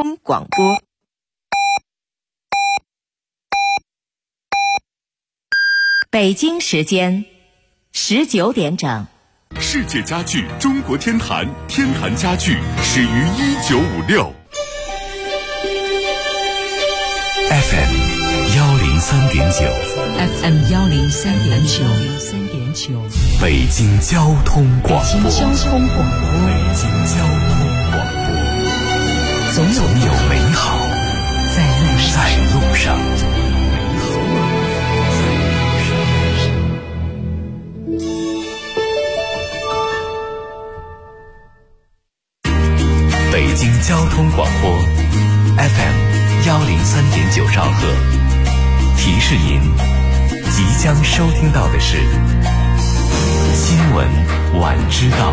通广播。北京时间19点整。 世界家具中国天坛，天坛家具始于1956。FM 103.9，FM 103.9， 北京交通广播， 北京交通广播， 总有美好在路上。北京交通广播 FM 103.9兆赫，提示您即将收听到的是新闻晚知道。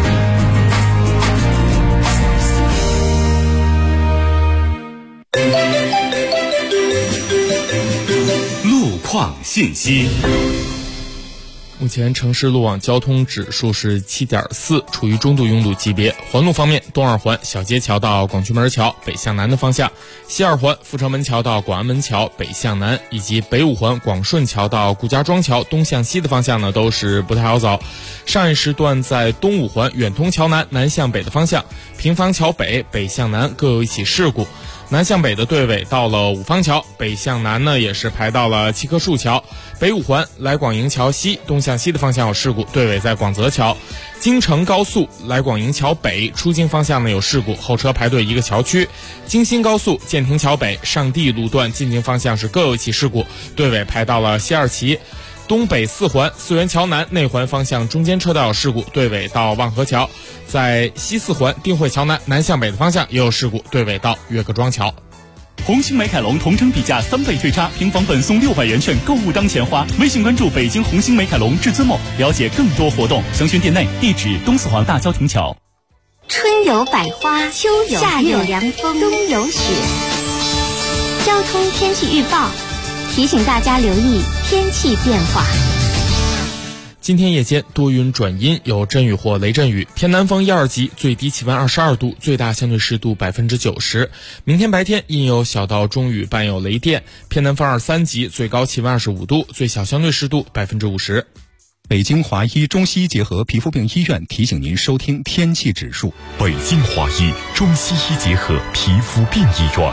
路况信息。 目前城市路网交通指数是 7.4， 处于中度拥堵级别。环路方面，东二环小街桥到广渠门桥北向南的方向，西二环阜成门桥到广安门桥北向南，以及北五环广顺桥到顾家庄桥东向西的方向呢，都是不太好走。上一时段在东五环远通桥南南向北的方向，平房桥北北向南各有一起事故。南向北的队尾到了五方桥，北向南呢也是排到了七棵树桥。北五环来广营桥西东向西的方向有事故，队尾在广泽桥。京承高速来广营桥北出京方向呢有事故，后车排队一个桥区。京新高速建亭桥北上地路段进京方向是各有一起事故，队尾排到了西二旗。东北四环四元桥南内环方向中间车道有事故，队尾到望河桥。在西四环定慧桥南南向北的方向也有事故，队尾到岳各庄桥。 红星美凯龙同城比价3倍退差，平房本送600元券，购物当钱花。微信关注北京红星美凯龙至尊梦，了解更多活动。详询店内，地址东四环大郊亭桥。 春有百花，秋有夏有凉风，冬有雪。交通天气预报提醒大家留意天气变化。 今天夜间多云转阴，有阵雨或雷阵雨，偏南风1、2级，最低气温22度，最大相对湿度90%。明天白天阴有小到中雨，伴有雷电，偏南风2、3级，最高气温25度，最小相对湿度50%。 北京华医中西医结合皮肤病医院提醒您收听天气指数。 北京华医中西医结合皮肤病医院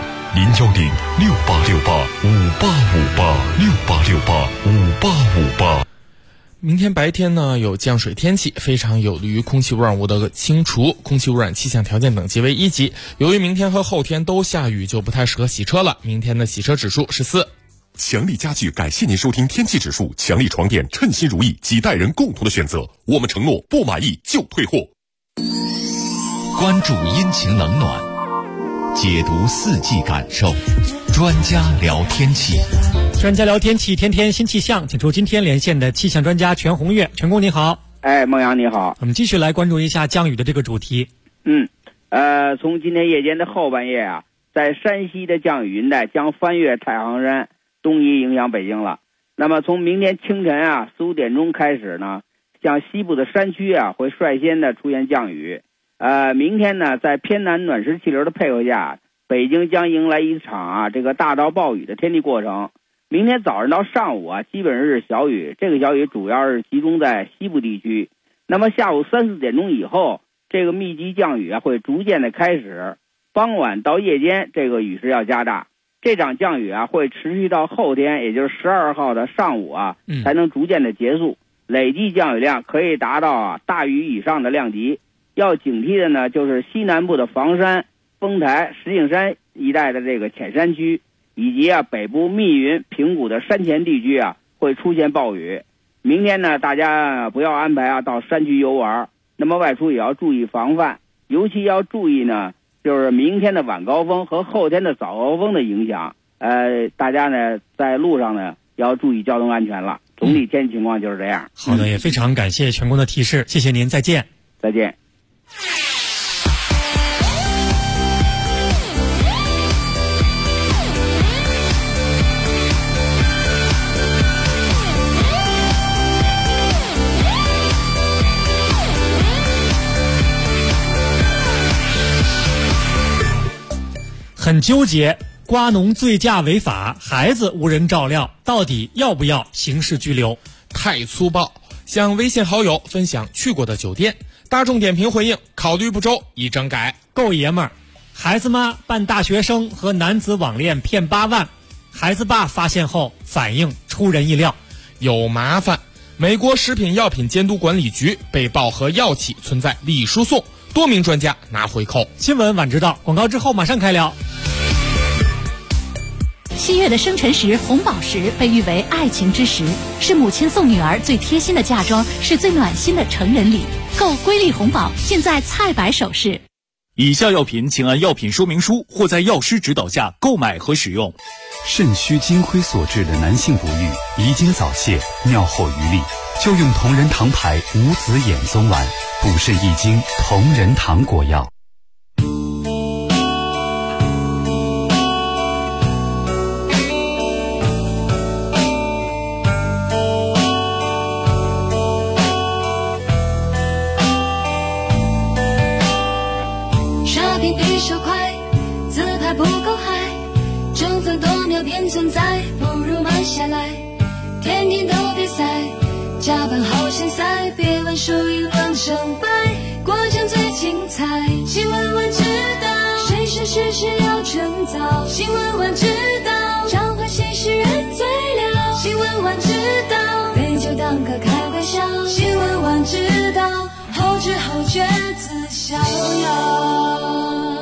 ，010-6868-5858，6868-5858。 明天白天呢有降水天气，非常有利于空气污染物的清除，空气污染气象条件等级为1级。由于明天和后天都下雨，就不太适合洗车了。明天的洗车指数是4。 强力家具感谢您收听天气指数，强力床垫称心如意，几代人共同的选择，我们承诺不满意就退货。 关注阴晴冷暖，解读四季感受，专家聊天气。 专家聊天气，天天新气象，请出今天连线的气象专家全红月。全工你好。 孟阳你好。 我们继续来关注一下降雨的这个主题。 从今天夜间的后半夜啊，在山西的降雨云带将翻越太行山，东移影响北京了。那么从明天清晨啊4、5点钟开始呢，像西部的山区啊会率先的出现降雨。明天呢，在偏南暖湿气流的配合下，北京将迎来一场这个大到暴雨的天气过程。明天早上到上午啊，基本上是小雨，这个小雨主要是集中在西部地区。那么下午3、4点钟以后，这个密集降雨会逐渐的开始，傍晚到夜间，这个雨势要加大。这场降雨会持续到后天，也就是12号的上午才能逐渐的结束。累计降雨量可以达到大于以上的量级。要警惕的呢，就是西南部的房山、丰台、石景山一带的这个浅山区，以及北部密云、平谷的山前地区会出现暴雨。明天呢，大家不要安排到山区游玩，那么外出也要注意防范，尤其要注意呢，就是明天的晚高峰和后天的早高峰的影响。大家呢在路上呢要注意交通安全了。总体天气情况就是这样。 好的，也非常感谢全工的提示，谢谢您，再见。 再见。 很纠结，瓜农醉驾违法，孩子无人照料，到底要不要刑事拘留？ 太粗暴，向微信好友分享去过的酒店。大众点评回应：考虑不周，已整改。 够爷们儿，孩子妈扮大学生和男子网恋骗8万，孩子爸发现后反应出人意料。 有麻烦，美国食品药品监督管理局被曝和药企存在利益输送，多名专家拿回扣。 新闻晚知道，广告之后马上开聊。 7月的生辰石红宝石被誉为爱情之石，是母亲送女儿最贴心的嫁妆，是最暖心的成人礼。购瑰丽红宝，尽在菜百首饰。 以下药品请按药品说明书或在药师指导下购买和使用。 肾虚金亏所致的男性不育、遗精早泄、尿后余力，就用同仁堂牌无籽眼松丸，补肾益精同仁堂果药。 便存在，不如慢下来，天天都比赛，加班好现在，别问输赢论胜败，过程最精彩。新闻晚知道，谁是事事要趁早。新闻晚知道，常会谁是人最了。新闻晚知道，杯酒当歌开玩笑。新闻晚知道，后知后觉自逍遥。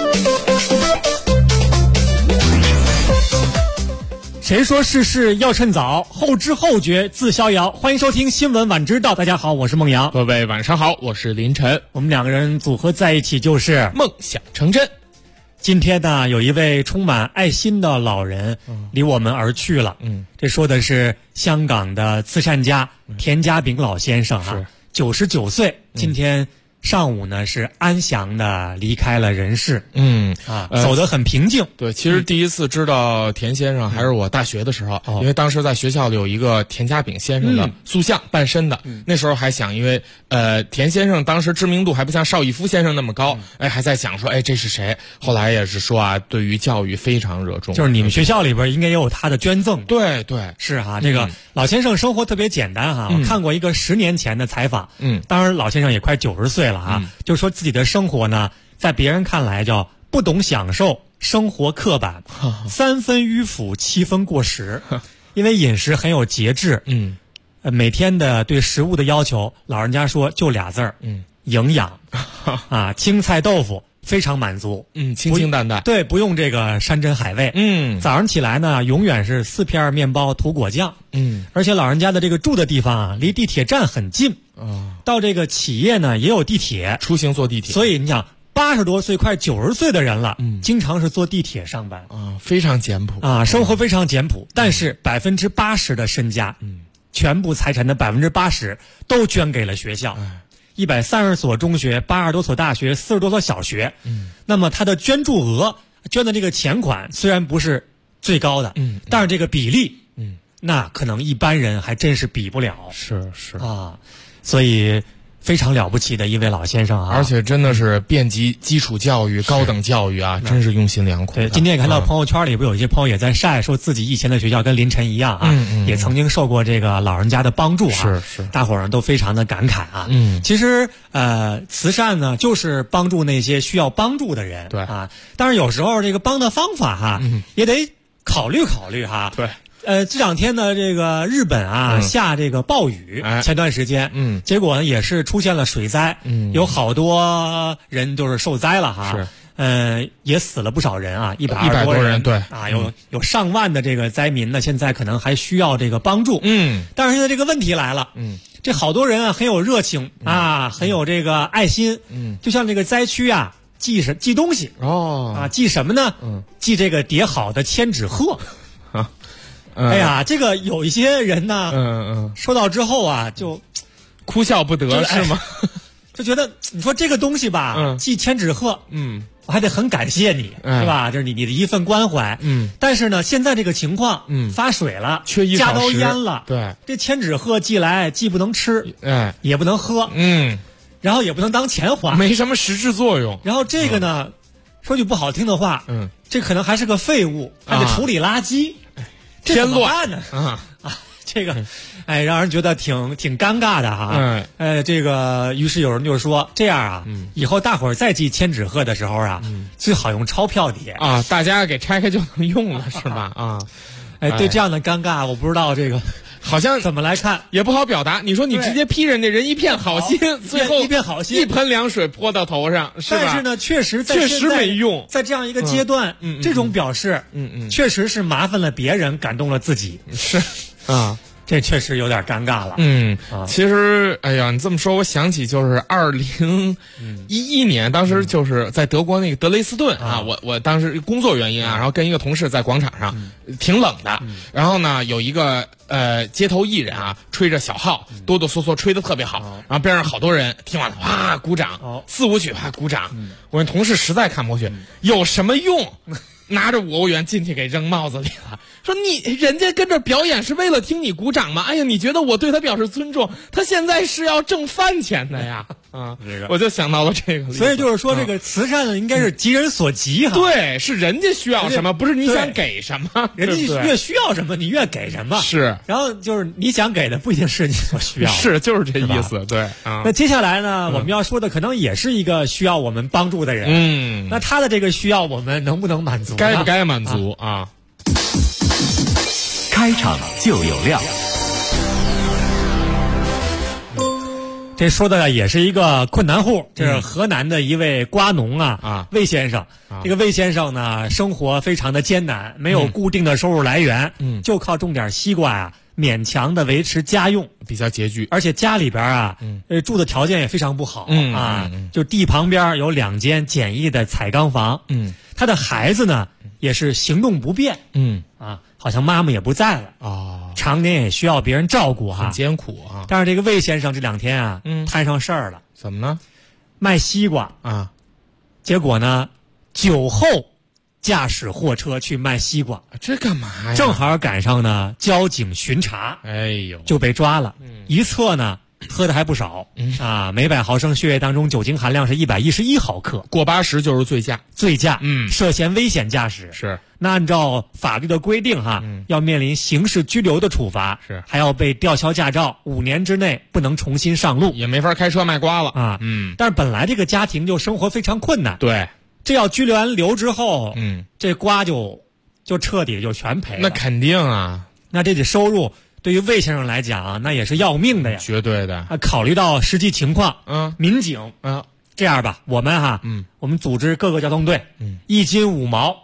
谁说事事要趁早，后知后觉自逍遥。欢迎收听新闻晚知道，大家好，我是孟阳。 各位晚上好，我是林晨。 我们两个人组合在一起就是梦想成真。 今天呢，有一位充满爱心的老人离我们而去了。这说的是香港的慈善家田家炳老先生啊，99岁，今天上午呢是安详的离开了人世，走得很平静。 对，其实第一次知道田先生还是我大学的时候，因为当时在学校里有一个田家炳先生的塑像半身的，那时候还想，因为田先生当时知名度还不像邵逸夫先生那么高，还在想说，这是谁？后来也是说啊，对于教育非常热衷， 就是你们学校里边应该也有他的捐赠。 对对， 是哈，这个老先生生活特别简单哈，我看过一个10年前的采访，当然老先生也快90岁了啊，就说自己的生活呢，在别人看来叫不懂享受，生活刻板，3分迂腐7分过时，因为饮食很有节制，每天的对食物的要求，老人家说就俩字儿，营养啊，青菜豆腐非常满足， 清清淡淡， 对，不用这个山珍海味，早上起来呢，永远是4片面包涂果酱，而且老人家的这个住的地方啊，离地铁站很近，到这个企业呢也有地铁， 出行坐地铁， 所以你想80多岁快90岁的人了，经常是坐地铁上班啊，非常简朴啊，生活非常简朴，但是80%的身家，全部财产的80%都捐给了学校。130所中学，80多所大学，40多所小学，那么他的捐助额，捐的这个钱款虽然不是最高的，但是这个比例，那可能一般人还真是比不了。 是啊，所以非常了不起的一位老先生啊， 而且真的是遍及基础教育、高等教育啊，真是用心良苦。 对，今天也看到朋友圈里边有一些朋友也在晒，说自己以前的学校跟林晨一样啊，也曾经受过这个老人家的帮助啊， 是， 大伙儿都非常的感慨啊。其实慈善呢，就是帮助那些需要帮助的人， 对啊，但是有时候这个帮的方法哈，也得考虑考虑哈。 对。 这两天呢，这个日本啊下这个暴雨，前段时间，结果呢也是出现了水灾，有好多人就是受灾了哈，也死了不少人啊，120多人， 对啊，有上万的这个灾民呢，现在可能还需要这个帮助，但是现在这个问题来了，这好多人啊很有热情啊，很有这个爱心，就像这个灾区啊寄东西寄什么呢？寄这个叠好的千纸鹤啊。哎呀，这个有一些人呢，收到之后啊，就哭笑不得，是吗？ 就觉得你说这个东西吧，寄千纸鹤，我还得很感谢你，是吧？就是你的一份关怀，但是呢，现在这个情况，发水了， 缺衣少食， 家都淹了， 对， 这千纸鹤寄来，既不能吃，也不能喝，然后也不能当钱花， 没什么实质作用。 然后这个呢，说句不好听的话， 这可能还是个废物，还得处理垃圾，这怎么办呢？这个，让人觉得挺尴尬的哈。这个，于是有人就说，这样啊，以后大伙儿再寄千纸鹤的时候啊，最好用钞票叠啊，大家给拆开就能用了，是吧？啊， 对这样的尴尬，我不知道这个好像怎么来看， 也不好表达。你说你直接批人家人一片好心，最后一片好心， 一盆凉水泼到头上，是吧？ 但是呢，确实没用， 在这样一个阶段，这种表示，确实是麻烦了别人，感动了自己， 是啊。 这确实有点尴尬了。 其实，哎呀，你这么说，我想起就是2011年，当时就是在德国那个德累斯顿啊，我当时工作原因啊，然后跟一个同事在广场上，挺冷的，然后呢，有一个街头艺人啊，吹着小号，哆哆嗦嗦吹得特别好，然后边上好多人听完了，哇，鼓掌，4、5曲，鼓掌。我那同事实在看不过去，有什么用？拿着5欧元进去给扔帽子里了，说人家跟着表演是为了听你鼓掌吗？哎呀，你觉得我对他表示尊重？他现在是要挣饭钱的呀！我就想到了这个， 所以就是说，这个慈善呢，应该是急人所急哈。 对，是人家需要什么，不是你想给什么。 人家越需要什么，你越给什么。 是， 然后就是你想给的不一定是你所需要的。 是，就是这意思。对。 那接下来呢，我们要说的可能也是一个需要我们帮助的人。那他的这个需要，我们能不能满足？ 该不该满足啊？ 开场就有料。 这说的也是一个困难户，这是河南的一位瓜农魏先生。这个魏先生呢，生活非常的艰难，没有固定的收入来源，就靠种点西瓜勉强的维持家用， 比较拮据。 而且家里边住的条件也非常不好就地旁边有2间简易的彩钢房。他的孩子呢也是行动不便，好像妈妈也不在了常年也需要别人照顾很艰苦啊。 但是这个魏先生这2天摊上事儿了。 怎么呢？ 卖西瓜结果呢酒后驾驶货车去卖西瓜， 这干嘛呀？ 正好赶上呢交警巡查，就被抓了。一测呢喝的还不少每100毫升血液当中酒精含量是111毫克， 过80就是醉驾， 涉嫌危险驾驶。 是， 那按照法律的规定要面临刑事拘留的处罚，还要被吊销驾照，5年之内不能重新上路， 也没法开车卖瓜了但是本来这个家庭就生活非常困难， 对， 这要拘完留之后，这瓜就彻底就全赔了。 那肯定啊， 那这收入对于魏先生来讲那也是要命的呀， 绝对的。 考虑到实际情况，民警这样吧，我们我们组织各个交通队，1斤5毛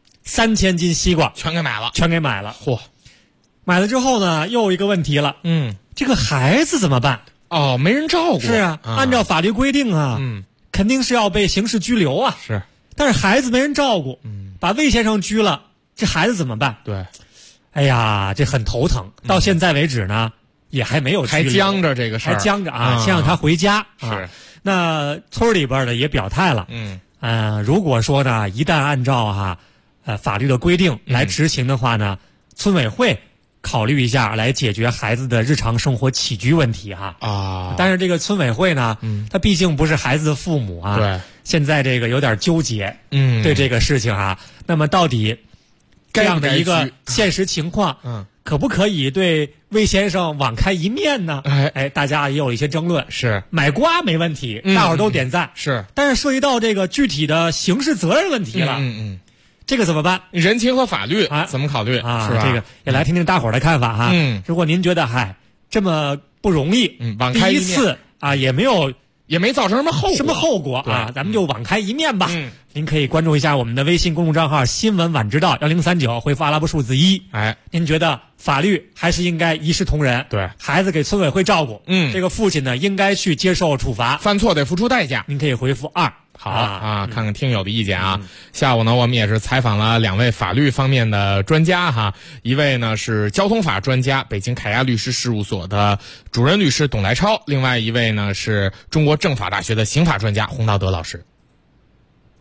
，3000斤西瓜全给买了。 嚯！买了之后呢，又有一个问题了，这个孩子怎么办？ 没人照顾。 是按照法律规定肯定是要被刑事拘留啊。 是， 但是孩子没人照顾，把魏先生拘了，这孩子怎么办？ 对， 哎呀，这很头疼。到现在为止呢，也还没有拘留， 还僵着这个事儿， 还僵着先让他回家。 是， 那村里边的也表态了，如果说呢，一旦按照法律的规定来执行的话呢，村委会考虑一下来解决孩子的日常生活起居问题但是这个村委会呢，他毕竟不是孩子的父母对， 现在这个有点纠结，对这个事情那么到底这样的一个现实情况，可不可以对魏先生网开一面呢？大家也有一些争论。 是， 买瓜没问题，大伙儿都点赞。 是， 但是涉及到这个具体的刑事责任问题了。这个怎么办？ 人情和法律怎么考虑是吧？ 这个也来听听大伙儿的看法如果您觉得这么不容易，第一次也没造成什么后果咱们就网开一面吧。您可以关注一下我们的微信公众账号新闻晚知道1039，回复阿拉伯数字1。您觉得法律还是应该一视同仁？ 对， 孩子给村委会照顾，这个父亲呢应该去接受处罚， 犯错得付出代价。 您可以回复2。 好看看听友的意见下午呢，我们也是采访了2位法律方面的专家一位呢是交通法专家，北京凯亚律师事务所的主任律师董来超，另外一位呢是中国政法大学的刑法专家洪道德老师。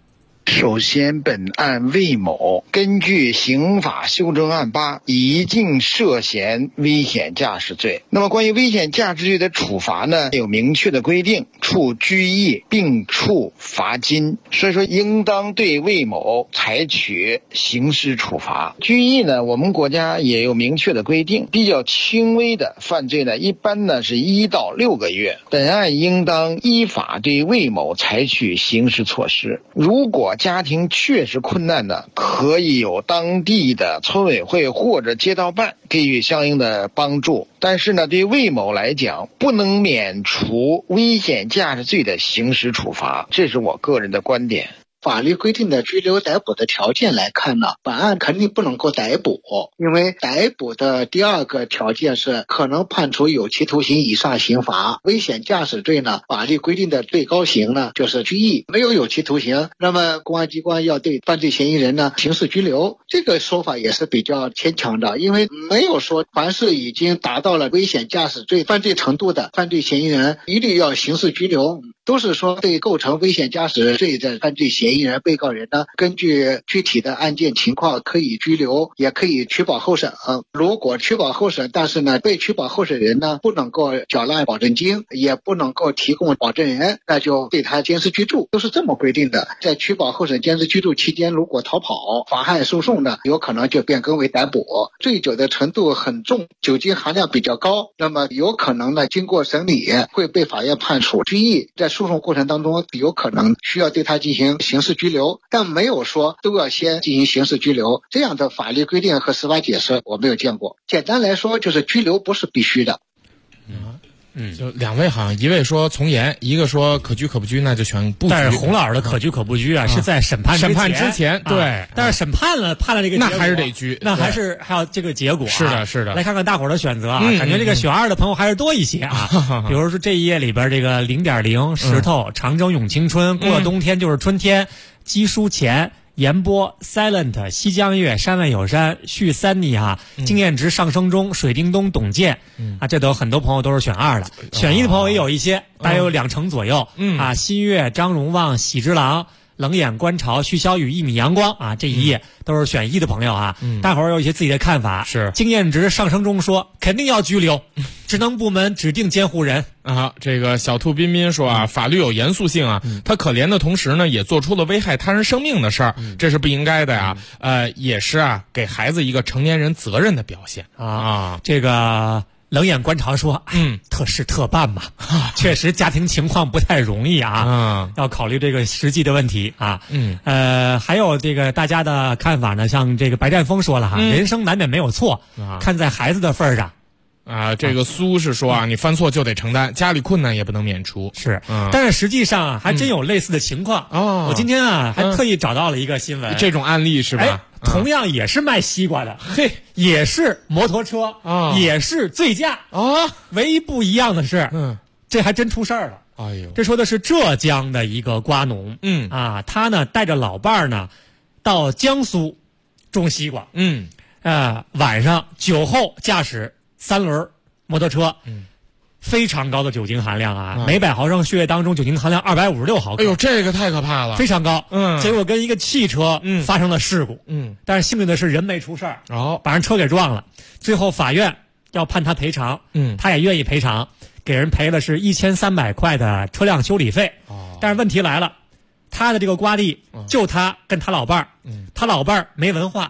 首先，本案魏某根据刑法修正案8已经涉嫌危险驾驶罪。那么关于危险驾驶罪的处罚呢，有明确的规定，处拘役并处罚金，所以说应当对魏某采取刑事处罚。拘役呢，我们国家也有明确的规定，比较轻微的犯罪呢，一般呢是1到6个月。本案应当依法对魏某采取刑事措施。如果家庭确实困难呢，可以有当地的村委会或者街道办给予相应的帮助。但是呢，对魏某来讲，不能免除危险驾驶罪的刑事处罚，这是我个人的观点。 法律规定的拘留逮捕的条件来看呢，本案肯定不能够逮捕，因为逮捕的第2个条件是可能判处有期徒刑以上刑罚。危险驾驶罪呢，法律规定的最高刑呢就是拘役，没有有期徒刑，那么公安机关要对犯罪嫌疑人呢刑事拘留，这个说法也是比较牵强的，因为没有说凡是已经达到了危险驾驶罪犯罪程度的犯罪嫌疑人一律要刑事拘留，都是说对构成危险驾驶罪的犯罪嫌疑人、被告人呢，根据具体的案件情况可以拘留，也可以取保候审。如果取保候审，但是呢，被取保候审人呢不能够缴纳保证金，也不能够提供保证人，那就对他监视居住，都是这么规定的。在取保候审、监视居住期间，如果逃跑、妨害诉讼呢，有可能就变更为逮捕。醉酒的程度很重，酒精含量比较高，那么有可能呢，经过审理会被法院判处拘役，在诉讼过程当中有可能需要对他进行刑事拘留，但没有说都要先进行刑事拘留，这样的法律规定和司法解释我没有见过。简单来说，就是拘留不是必须的。 就2位好像一位说从严，一个说可拘可不拘，那就选不拘。 但是洪老师的可拘可不拘啊，是在审判之前， 对。 但是审判了这个结果， 那还是得拘， 那还要这个结果。 是的，是的。 来看看大伙儿的选择啊，感觉这个选2的朋友还是多一些啊。比如说这一页里边这个0.0石头、长征咏青春、过了冬天就是春天、基书前、言波 Silent、西江月、山外有山、续三妮哈、经验值上升中、水叮咚、董健啊，这都很多朋友都是选2的，选1的朋友也有一些，大约有2成左右啊。新月、张荣旺、喜之郎、冷眼观潮、徐小雨、1米阳光啊，这一页都是选1的朋友啊。大伙儿有一些自己的看法， 是经验值上升中说肯定要拘留，职能部门指定监护人啊。这个小兔彬彬说啊，法律有严肃性啊，他可怜的同时呢，也做出了危害他人生命的事儿，这是不应该的呀。也是啊，给孩子一个成年人责任的表现啊。 这个冷眼观潮说，特事特办嘛，确实家庭情况不太容易啊，要考虑这个实际的问题啊。还有这个大家的看法呢，像这个白占峰说了哈，人生难免没有错，看在孩子的份上。 这个苏是说啊，你犯错就得承担，家里困难也不能免除。 是，但是实际上啊，还真有类似的情况。我今天啊，还特意找到了一个新闻， 这种案例是吧？ 同样也是卖西瓜的，也是摩托车，也是醉驾啊。唯一不一样的是，这还真出事儿了。 哎呦， 这说的是浙江的一个瓜农，他呢带着老伴儿呢到江苏种西瓜，晚上酒后驾驶3轮摩托车，非常高的酒精含量啊，每100毫升血液当中酒精含量256毫克。 哎呦，这个太可怕了， 非常高。结果跟一个汽车发生了事故，但是幸运的是人没出事儿，把人车给撞了。最后法院要判他赔偿，他也愿意赔偿，给人赔了是1300块的车辆修理费。但是问题来了，他的这个瓜地就他跟他老伴儿，他老伴儿没文化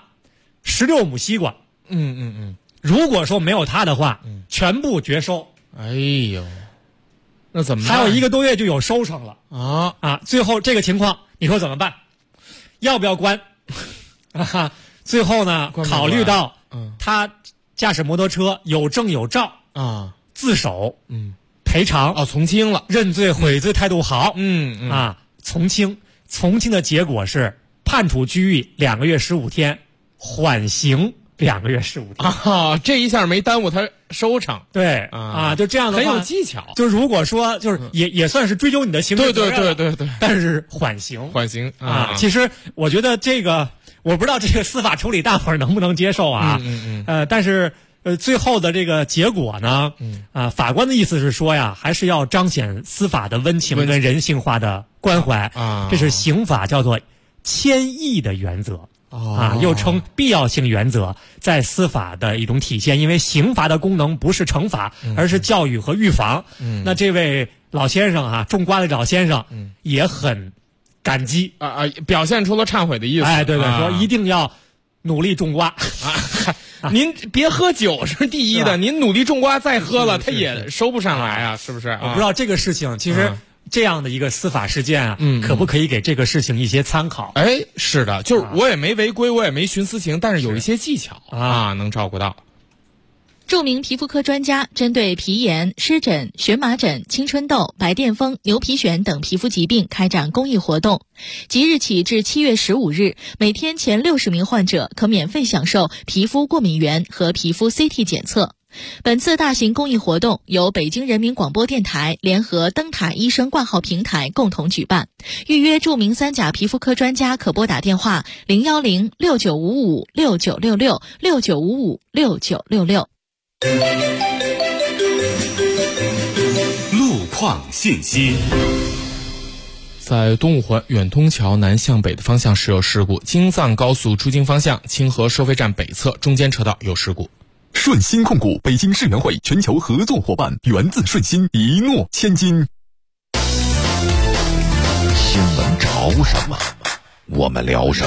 ，16亩西瓜，如果说没有他的话，全部绝收。 哎呦，那怎么办？ 还有1个多月就有收成了啊！最后这个情况，你说怎么办？要不要关？最后呢，考虑到他驾驶摩托车有证有照自首，赔偿从轻了， 认罪悔罪态度好，从轻的结果是判处拘役2个月15天，缓刑2个月15天这一下没耽误他收场。 对就这样的话很有技巧。 就如果说就是也算是追究你的行为责任， 对， 但是缓刑其实我觉得这个我不知道这个司法处理大伙儿能不能接受啊。但是最后的这个结果呢，法官的意思是说呀，还是要彰显司法的温情跟人性化的关怀这是刑法叫做谦抑的原则。又称必要性原则，在司法的一种体现。因为刑罚的功能不是惩罚，而是教育和预防。那这位老先生种瓜的老先生，也很感激表现出了忏悔的意思。 对，说一定要努力种瓜。 您别喝酒是第一的，您努力种瓜再喝了，他也收不上来啊，是不是？ 我不知道这个事情其实。这样的一个司法事件可不可以给这个事情一些参考？ 是的，就是我也没违规，我也没徇私情，但是有一些技巧能照顾到。 著名皮肤科专家针对皮炎、湿疹、荨麻疹、青春痘、白癜风、牛皮癣等皮肤疾病开展公益活动。即日起至7月15日，每天前60名患者可免费享受皮肤过敏原和皮肤 CT 检测。本次大型公益活动由北京人民广播电台联合灯塔医生挂号平台共同举办。预约著名3甲皮肤科专家可拨打电话01069556966 69556966。 路况信息。 在东五环远通桥南向北的方向时有事故，京藏高速出京方向清河收费站北侧中间车道有事故。 顺鑫控股，北京世园会全球合作伙伴，源自顺鑫，一诺千金。 新闻潮什么，我们聊什么。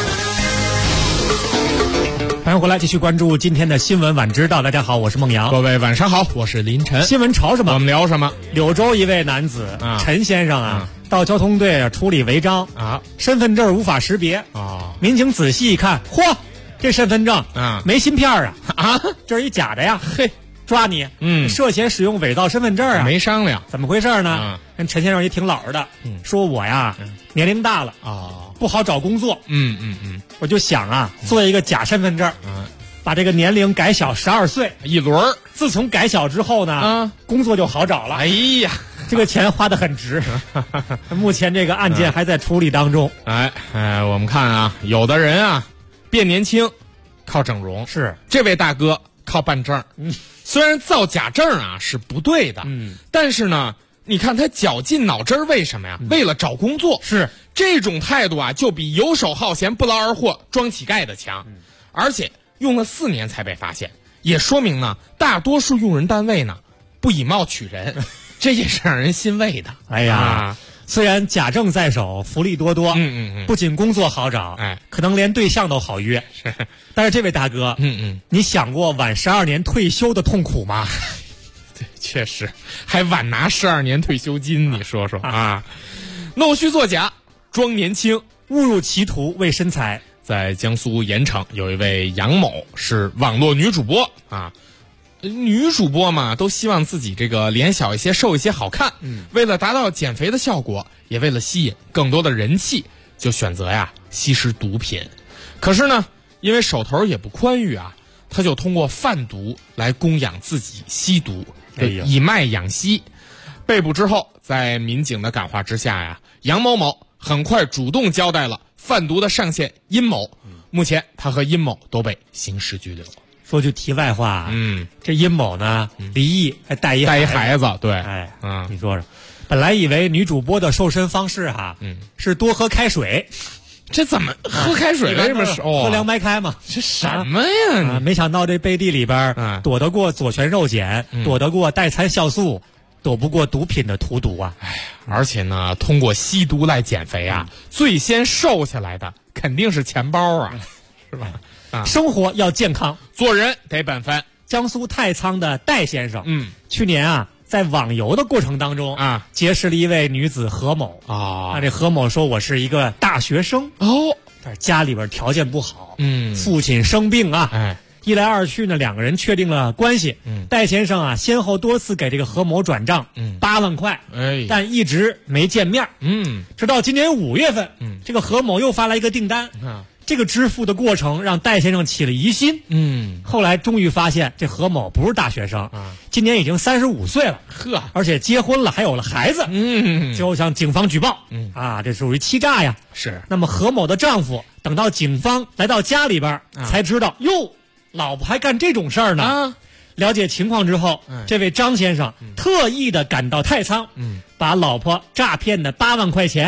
欢迎回来，继续关注今天的新闻晚知道。大家好，我是孟阳。 各位晚上好，我是林晨。 新闻潮什么？ 我们聊什么？ 柳州一位男子陈先生到交通队处理违章身份证无法识别民警仔细一看，嚯！这身份证没芯片这是一假的呀！ 嘿， 抓你！涉嫌使用伪造身份证没商量， 怎么回事呢？跟陈先生也挺老实的，说我年龄大了不好找工作。我就想做一个假身份证，把这个年龄改小12岁一轮。 自从改小之后呢，工作就好找了。 哎呀， 这个钱花得很值。目前这个案件还在处理当中。 我们看有的人变年轻靠整容， 是这位大哥靠办证。虽然造假证是不对的，但是呢，你看他绞尽脑汁为什么呀？为了找工作。 是这种态度就比游手好闲不劳而获装乞丐的强。而且用了4年才被发现，也说明呢，大多数用人单位呢不以貌取人，这也是让人欣慰的。 哎呀。虽然假证在手，福利多多，不仅工作好找，可能连对象都好约。但是这位大哥，你想过晚12年退休的痛苦吗？ 对，确实，还晚拿12年退休金，你说说弄虚作假，装年轻， 误入歧途为身财。 在江苏盐城有一位杨某是网络女主播女主播嘛，都希望自己这个脸小一些、瘦一些好看。为了达到减肥的效果，也为了吸引更多的人气，就选择吸食毒品。可是呢，因为手头也不宽裕他就通过贩毒来供养自己吸毒，以卖养吸。被捕之后，在民警的感化之下杨某某很快主动交代了贩毒的上线殷某。目前他和殷某都被刑事拘留。 说句题外话，这殷某呢离异还带一孩子，对， 你说说，本来以为女主播的瘦身方式是多喝开水， 这怎么喝开水？为什么喝凉白开嘛？ 这什么呀？ 没想到这背地里边躲得过左旋肉碱，躲得过代餐酵素，躲不过毒品的荼毒而且呢，通过吸毒来减肥最先瘦下来的肯定是钱包是吧？ 生活要健康， 做人得本分。 江苏太仓的戴先生，去年在网游的过程当中结识了一位女子何某这何某说我是一个大学生但是家里边条件不好，父亲生病一来二去呢，2个人确定了关系。戴先生先后多次给这个何某转账8万块，但一直没见面。直到今年5月份，这个何某又发来一个订单。这个支付的过程让戴先生起了疑心。后来终于发现这何某不是大学生，今年已经35岁了，而且结婚了，还有了孩子。就向警方举报。这属于欺诈呀。 是。 那么何某的丈夫等到警方来到家里边，才知道哟，老婆还干这种事儿呢。了解情况之后，这位张先生特意的赶到太仓，把老婆诈骗的8万块钱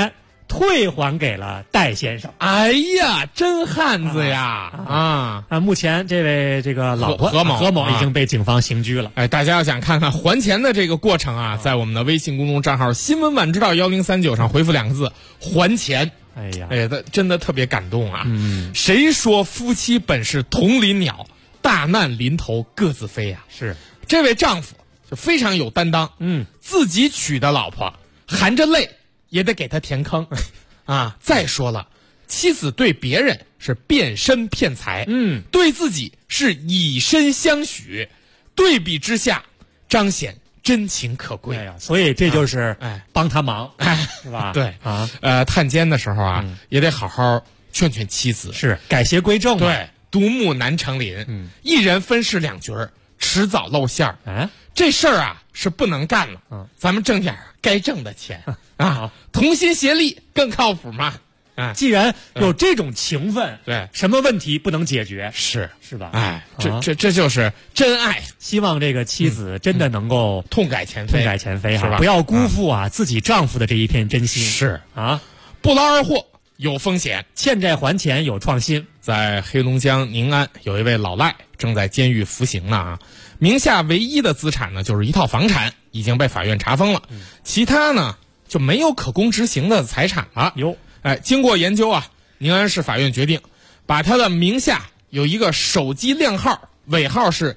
退还给了戴先生。 哎呀，真汉子呀！ 目前这位这个老婆何某已经被警方刑拘了。 哎，大家要想看看还钱的这个过程啊，在我们的微信公众账号新闻晚知道1039上回复2个字还钱。 哎呀， 真的特别感动啊！谁说夫妻本是同林鸟，大难临头各自飞啊？ 是， 这位丈夫就非常有担当，自己娶的老婆，含着泪也得给他填坑啊！再说了，妻子对别人是变身骗财，对自己是以身相许，对比之下彰显真情可贵。 所以这就是帮他忙，是吧？ 对啊，探监的时候啊，也得好好劝劝妻子， 是改邪归正。 对，独木难成林，一人分饰两角，迟早露馅儿。这事儿啊是不能干了。咱们挣点该挣的钱啊，同心协力更靠谱嘛。 既然有这种情分， 对， 什么问题不能解决？ 是吧？ 哎，这就是真爱。 希望这个妻子真的能够痛改前非是吧？不要辜负自己丈夫的这一片真心。 是啊， 不劳而获有风险， 欠债还钱有创新。 在黑龙江宁安有一位老赖正在监狱服刑呢啊，名下唯一的资产呢就是一套房产，已经被法院查封了，其他呢就没有可供执行的财产了。经过研究啊，宁安市法院决定把他的名下有一个手机靓号，尾号是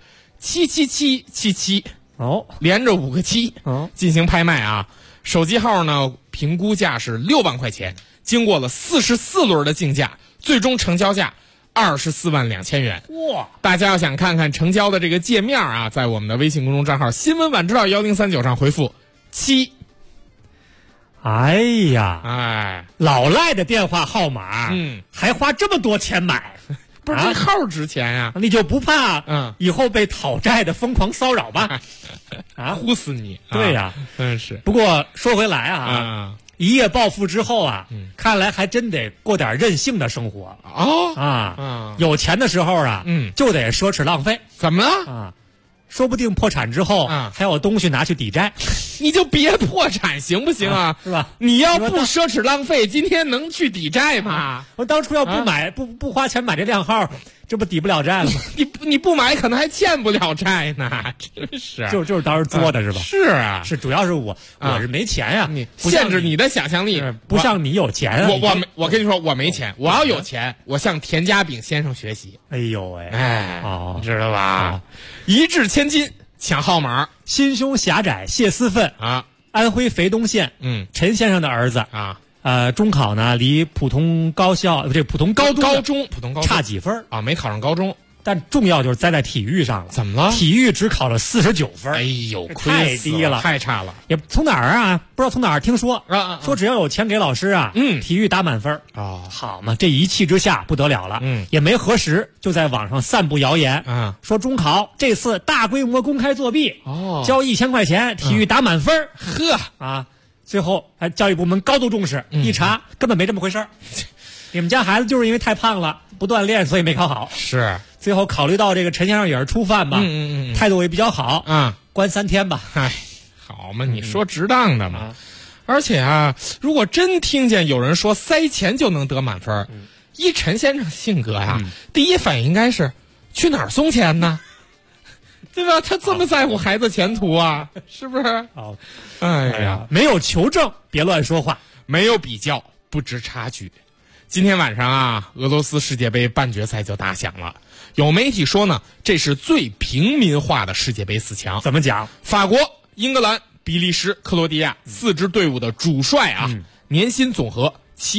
77777，连着5个7，进行拍卖啊。手机号呢评估价是6万块钱，经过了44轮的竞价，最终成交价24万2千元。 哇！ 大家要想看看成交的这个界面啊，在我们的微信公众账号新闻晚知道1039上回复7。 哎呀，老赖的电话号码，还花这么多钱买， 不是这号值钱呀？ 你就不怕以后被讨债的疯狂骚扰吧？ 呼死你！ 对呀， 真是。 不过说回来一夜暴富之后看来还真得过点任性的生活有钱的时候就得奢侈浪费。 怎么了？ 说不定破产之后还有东西拿去抵债， 你就别破产行不行啊？ 是吧？ 你要不奢侈浪费，今天能去抵债吗？ 我当初要不买不花钱买这靓号，这不抵不了债了吗？ 你不买可能还欠不了债呢，真是。 就是当时作的是吧？ 是啊， 是主要是我是没钱呀， 你限制你的想象力， 不像你有钱。 我跟你说，我没钱，我要有钱，我向田家炳先生学习。 哎呦喂， 知道吧？一掷千金抢号码， 心胸狭窄泄私愤啊！ 安徽肥东县陈先生的儿子中考呢离普通高中差几分没考上高中。 但重要就是栽在体育上了。 怎么了？ 体育只考了49分。 哎呦， 太低了， 太差了。 也从哪儿不知道从哪儿听说说只要有钱给老师体育打满分好嘛，这一气之下不得了了。也没核实，就在网上散布谣言说中考这次大规模公开作弊交1000块钱体育打满分最后教育部门高度重视一查根本没这么回事儿你们家孩子就是因为太胖了不锻炼所以没考好。 是最后考虑到这个陈先生也是初犯吧态度也比较好关3天吧。 好嘛，你说值当的嘛。而且如果真听见有人说塞钱就能得满分依陈先生性格第一反应应该是去哪儿送钱呢？对吧？他这么在乎孩子前途是不是？哎呀， 没有求证别乱说话， 没有比较不知差距。今天晚上俄罗斯世界杯半决赛就打响了。有媒体说呢，这是最平民化的世界杯4强。 怎么讲？ 法国、英格兰、比利时、克罗地亚4支队伍的主帅年薪总和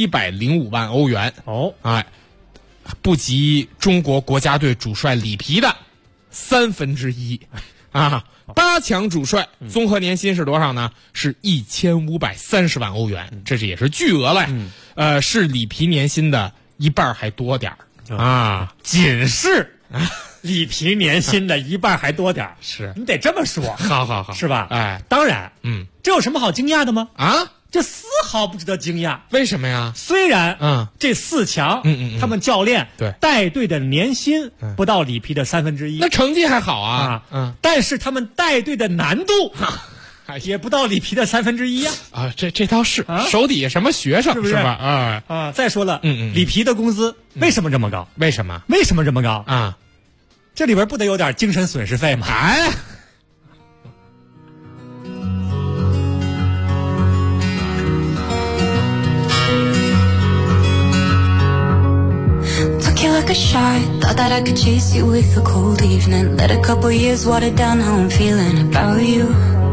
705万欧元不及中国国家队主帅里皮的1/38强主帅综合年薪是多少呢？是1530万欧元，这也是巨额了是里皮年薪的1半还多点仅是里皮年薪的1半还多点是你得这么说。 好是吧？当然这有什么好惊讶的吗？这丝毫不值得惊讶。 为什么呀？ 虽然这4强他们教练带队的年薪不到里皮的1/3， 那成绩还好但是他们带队的难度也不到里皮的1/3呀。 这倒是，手底下什么学生是不是吧？ 再说了，里皮的工资为什么这么高？ 为什么这么高啊？这里边不得有点精神损失费吗？ Like a shot, thought that I could chase you with a cold evening. Let a couple years water down how I'm feeling about you.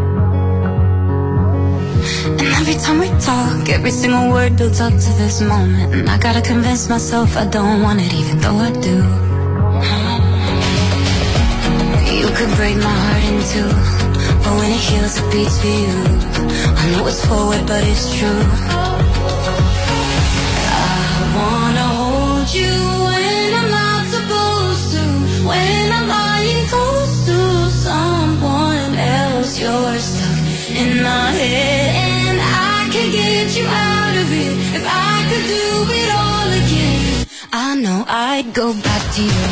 And every time we talk, every single word builds up to this moment. And I gotta convince myself I don't want it, even though I do. You could break my heart in two, but when it heals, it beats for you. I know it's forward, but it's true. I wanna hold you when I'm lying close to someone else. You're stuck in my head and I can't get you out of it. If I could do it all again, I know I'd go back to you.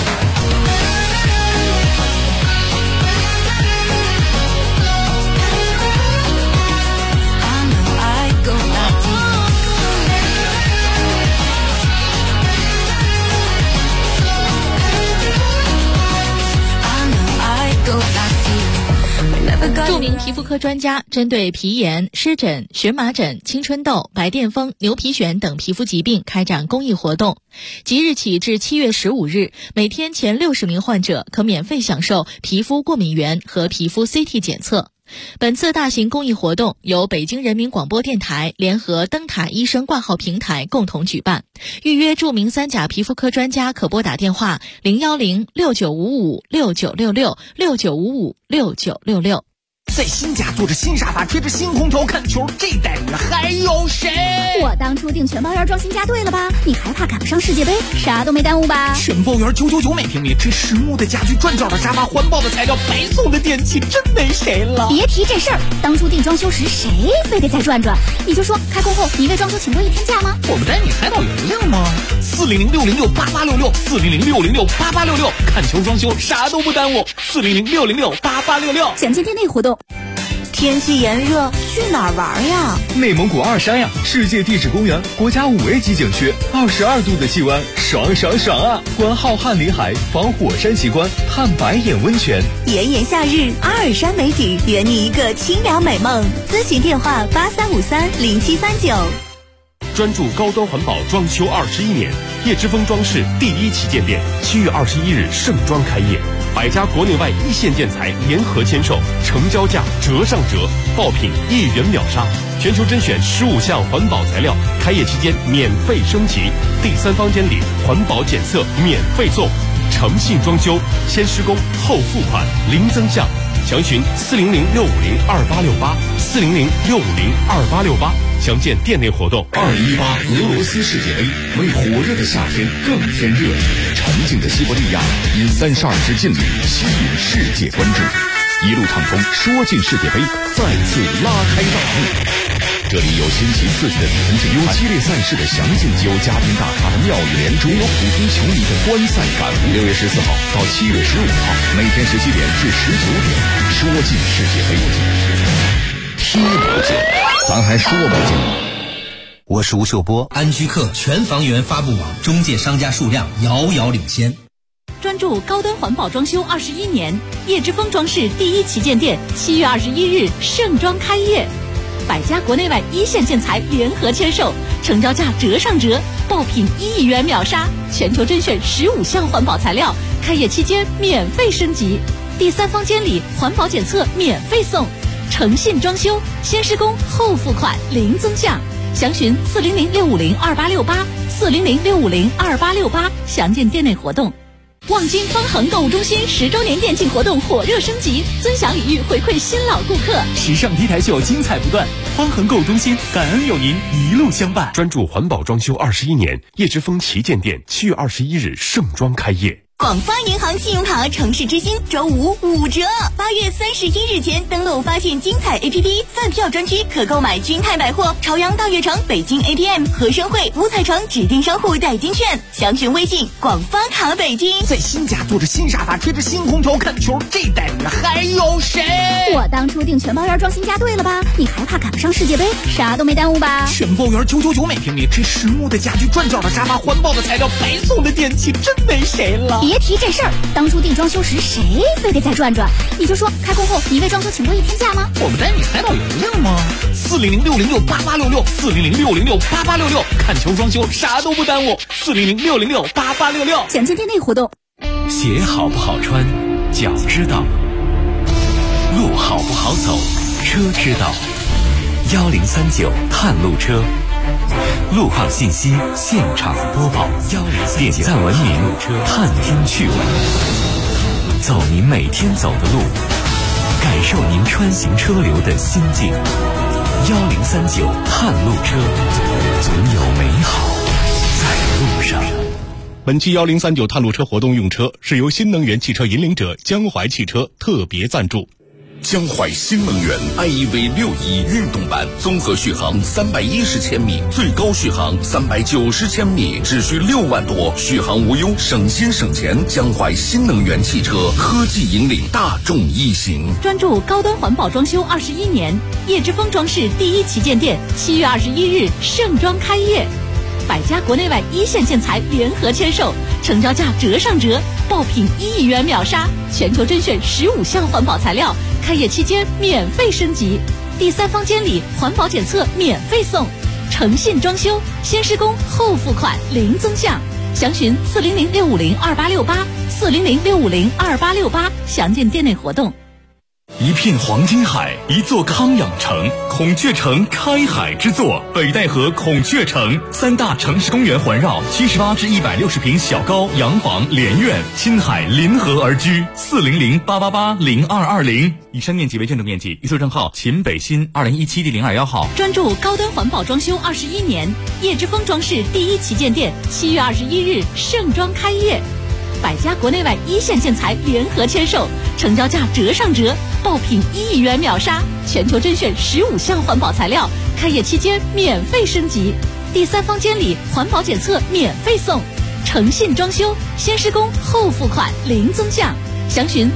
I know I'd go back to you. Go back to you. 著名皮肤科专家针对皮炎、湿疹、荨麻疹、青春痘、白癜风、牛皮癣等皮肤疾病开展公益活动。即日起至7月15日，每天前60名患者可免费享受皮肤过敏原和皮肤 CT 检测。本次大型公益活动由北京人民广播电台联合灯塔医生挂号平台共同举办。预约著名3甲皮肤科专家可拨打电话010-6955-6966 在新家坐着新沙发，吹着新空调看球，这待遇还有谁？ 我当初订全包园装新家对了吧？你还怕赶不上世界杯？啥都没耽误吧？ 全包园999每平米，这实木的家具、转角的沙发、环保的材料、白送的电器，真没谁了。 别提这事儿，当初订装修时谁非得再转转？你就说开工后你为装修请过1天假吗？ 我不带你海岛游令吗？400-606-8866，400-606-8866，看球装修啥都不耽误。400-606-8866， 详见店内活动。 天气炎热，去哪儿玩呀？ 内蒙古二山呀，世界地质公园，国家5A 级景区，22度的气温，爽爽爽啊！观浩瀚林海，访火山奇观，探白眼温泉。 炎炎夏日，阿尔山美景，圆你一个清凉美梦。咨询电话83530739。 专注高端环保装修21年，叶之峰装饰第1旗舰店7月21日盛装开业，100家国内外一线建材联合签售，成交价折上折，爆品1元秒杀，全球甄选15项环保材料，开业期间免费升级，第3房间里环保检测免费送，诚信装修，先施工后付款，零增项。详询400-650-2868，400-650-2868，详见店内活动。 2018俄罗斯世界杯为火热的夏天更添热情，沉静的西伯利亚因32支劲旅吸引世界关注，一路畅通，说进世界杯再次拉开大幕。这里有新奇刺激的比分竞赛，有激烈赛事的详尽，有嘉宾大咖的妙语连珠，有普通球迷的观赛感悟。6月14号到7月15号，每天17点至19点，说进世界杯，踢不进，咱还说不进。 我是吴秀波，安居客全房源发布网中介商家数量遥遥领先。 专注高端环保装修21年，叶之峰装饰第1旗舰店7月21日盛装开业，100家国内外一线建材联合签售，成交价折上折，爆品1亿元秒杀，全球甄选15项环保材料，开业期间免费升级，第3房间里环保检测免费送，诚信装修，先施工后付款，零增项。详询400-650-2868，400-650-2868，详见店内活动。望京方恒购物中心10周年店庆活动火热升级，尊享礼遇回馈新老顾客， 时尚 T 台秀精彩不断。方恒购物中心感恩有您一路相伴。 专注环保装修21年，叶之峰旗舰店7月21日盛装开业。 广发银行信用卡城市之星周五5折，8月31日前登录发现精彩 APP 饭票专区，可购买君泰百货、朝阳大悦城、北京 ATM、和生汇、五彩城指定商户代金券。详询微信广发卡北京。 在新家坐着新沙发，吹着新空调看球，这待遇还有谁？ 我当初订全包园装新家对了吧？你还怕赶不上世界杯？啥都没耽误吧？ 全包园999每平米，这实木的家具、转角的沙发、环保的材料、白送的电器，真没谁了。 别提这事儿，当初订装修时谁非得再转转？你就说开工后你为装修请过1天假吗？ 我们带你猜到有用吗？400-606-8866，400-606-8866，看球装修啥都不耽误。400-606-8866， 详见店内活动。 鞋好不好穿，脚知道；路好不好走，车知道。1039探路车，路况信息现场播报，点赞文明，探听趣闻，走您每天走的路，感受您穿行车流的心境。1039探路车，总有美好在路上。 本期1039探路车活动用车是由新能源汽车引领者江淮汽车特别赞助。 江淮新能源 iEV 61运动版，综合续航310千米，最高续航390千米，只需6万多，续航无忧，省心省钱。江淮新能源汽车科技引领大众一行， 专注高端环保装修21年，叶之峰装饰第1旗舰店7月21日盛装开业。百家国内外一线建材联合签售，成交价折上折，爆品1亿元秒杀，全球甄选15项环保材料，开业期间免费升级，第3方监理环保检测免费送，诚信装修，先施工后付款零增项，详询400-650-2868，400-650-2868，详见店内活动。 一片黄金海，一座康养城，孔雀城开海之作，北戴河孔雀城，3大城市公园环绕，78至160平小高洋房连院，亲海临河而居。400-888-0220，以上面积为建筑面积。预售账号秦北新2017第021号。 专注高端环保装修21年，叶之峰装饰第1旗舰店7月21日盛装开业。百家国内外一线建材联合签售，成交价折上折，爆品1亿元秒杀，全球甄选15项环保材料，开业期间免费升级，第3方监理环保检测免费送，诚信装修，先施工后付款零增项，详询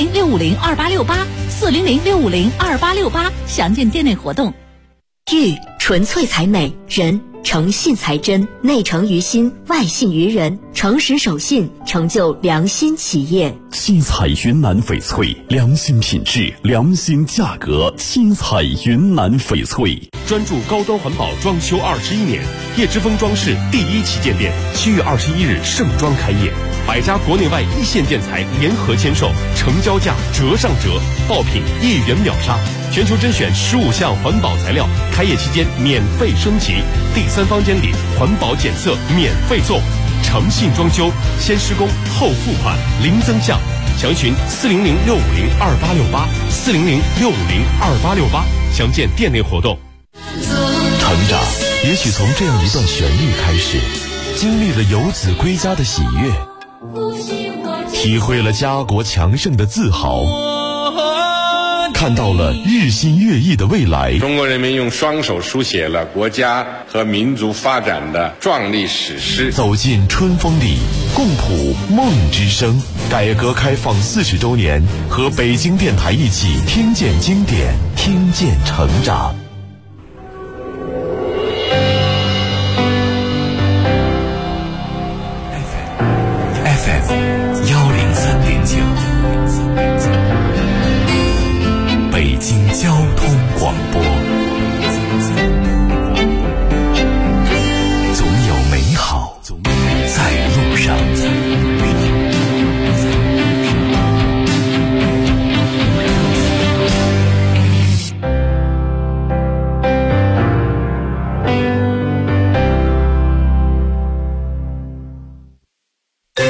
400-650-2868，400-650-2868，详见店内活动。 玉纯粹才美，人诚信才真，内诚于心，外信于人，诚实守信，成就良心企业。 七彩云南翡翠，良心品质，良心价格。七彩云南翡翠， 专注高端环保装修21年，叶之峰装饰第1旗舰店7月21日盛装开业，百家国内外一线建材联合签售，成交价折上折，爆品1亿元秒杀，全球甄选15项环保材料，开业期间免费升级，第3方监理环保检测免费送，诚信装修，先施工后付款零增项，详询400-650-2868，400-650-2868，详见店内活动。 成长也许从这样一段旋律开始，经历了游子归家的喜悦，体会了家国强盛的自豪，看到了日新月异的未来。 中国人民用双手书写了国家和民族发展的壮丽史诗。 走进春风里，共谱梦之声。改革开放40周年，和北京电台一起听见经典，听见成长。 FM 103.9，北京交通广播，总有美好在路上。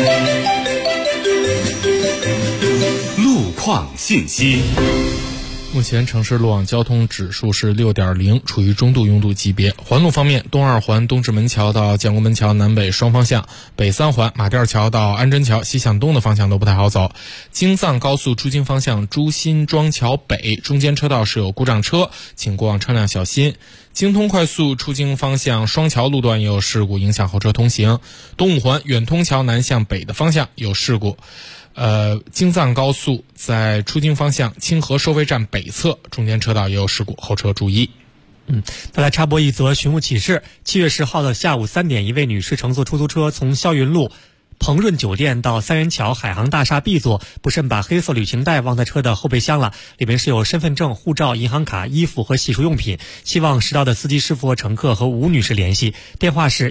路况信息。 目前城市路网交通指数是6.0，处于中度拥堵级别。环路方面，东二环东直门桥到建国门桥南北双方向，北三环马甸桥到安贞桥西向东的方向都不太好走。京藏高速出京方向朱辛庄桥北中间车道是有故障车，请过往车辆小心。京通快速出京方向双桥路段也有事故，影响后车通行。东五环远通桥南向北的方向有事故。京藏高速在出京方向清河收费站北侧中间车道也有事故，后车注意。 再来插播一则寻物启事。7月10号的下午3点，一位女士乘坐出租车从霄云路鹏润酒店到三元桥海航大厦 B 座，不慎把黑色旅行袋忘在车的后备箱了，里面是有身份证、护照、银行卡、衣服和洗漱用品，希望识到的司机师傅和乘客和吴女士联系，电话是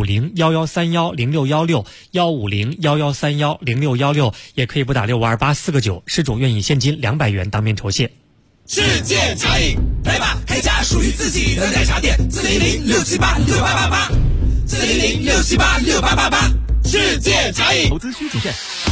150-1131-0616，150-1131-0616，也可以拨打6528-4个9，失主愿意现金200元当面酬谢。 世界茶饮，来吧，开家属于自己的奶茶店，400-678-6888，400-678-6888，世界茶饮。 投资需谨慎。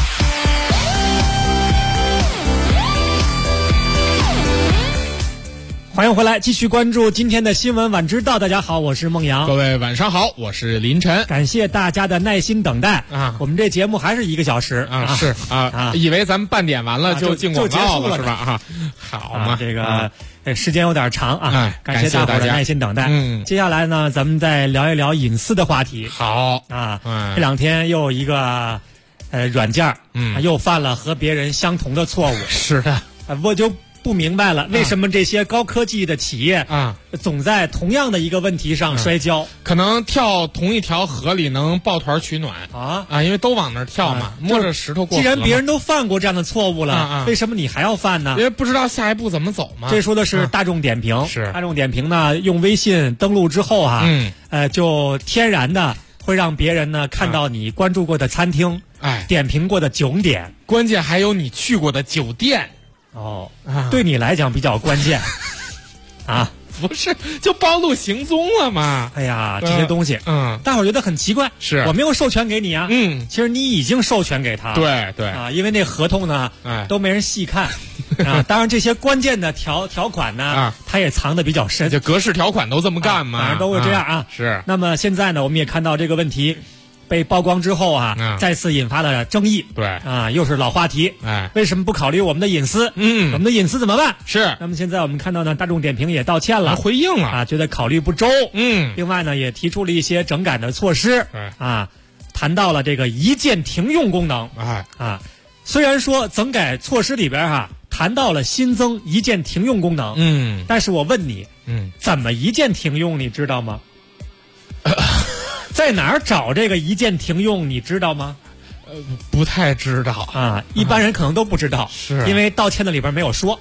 欢迎回来，继续关注今天的新闻晚知道。大家好，我是孟阳。 各位晚上好，我是林晨。 感谢大家的耐心等待啊！我们这节目还是1个小时啊，是啊，以为咱们半点完了就进广告了是吧？啊，好嘛， 这个时间有点长啊，感谢大伙的耐心等待。接下来呢，咱们再聊一聊隐私的话题。 好啊，这2天又有一个软件又犯了和别人相同的错误。 是的， 我就不明白了，为什么这些高科技的企业总在同样的一个问题上摔跤？ 可能跳同一条河里能抱团取暖因为都往那儿跳嘛，摸着石头过河。 既然别人都犯过这样的错误了，为什么你还要犯呢？ 因为不知道下一步怎么走嘛。 这说的是大众点评，大众点评呢，用微信登录之后就天然的会让别人呢看到你关注过的餐厅，点评过的景点， 关键还有你去过的酒店。 对你来讲比较关键啊， 不是就暴露行踪了吗？ 哎呀，这些东西，大伙儿觉得很奇怪， 是我没有授权给你啊，其实你已经授权给他， 对啊，因为那合同呢，都没人细看啊，当然这些关键的条款呢，它也藏得比较深， 就格式条款都这么干嘛， 反正都会这样啊。 是， 那么现在呢，我们也看到这个问题被曝光之后再次引发了争议。 对啊，又是老话题。为什么不考虑我们的隐私？我们的隐私怎么办？ 是。 那么现在我们看到呢，大众点评也道歉了， 回应了觉得考虑不周。另外呢，也提出了一些整改的措施。谈到了这个一键停用功能。虽然说整改措施里边谈到了新增一键停用功能。但是我问你，怎么一键停用？你知道吗？在哪儿找这个一键停用你知道吗？ 不太知道啊，一般人可能都不知道， 是因为道歉的里边没有说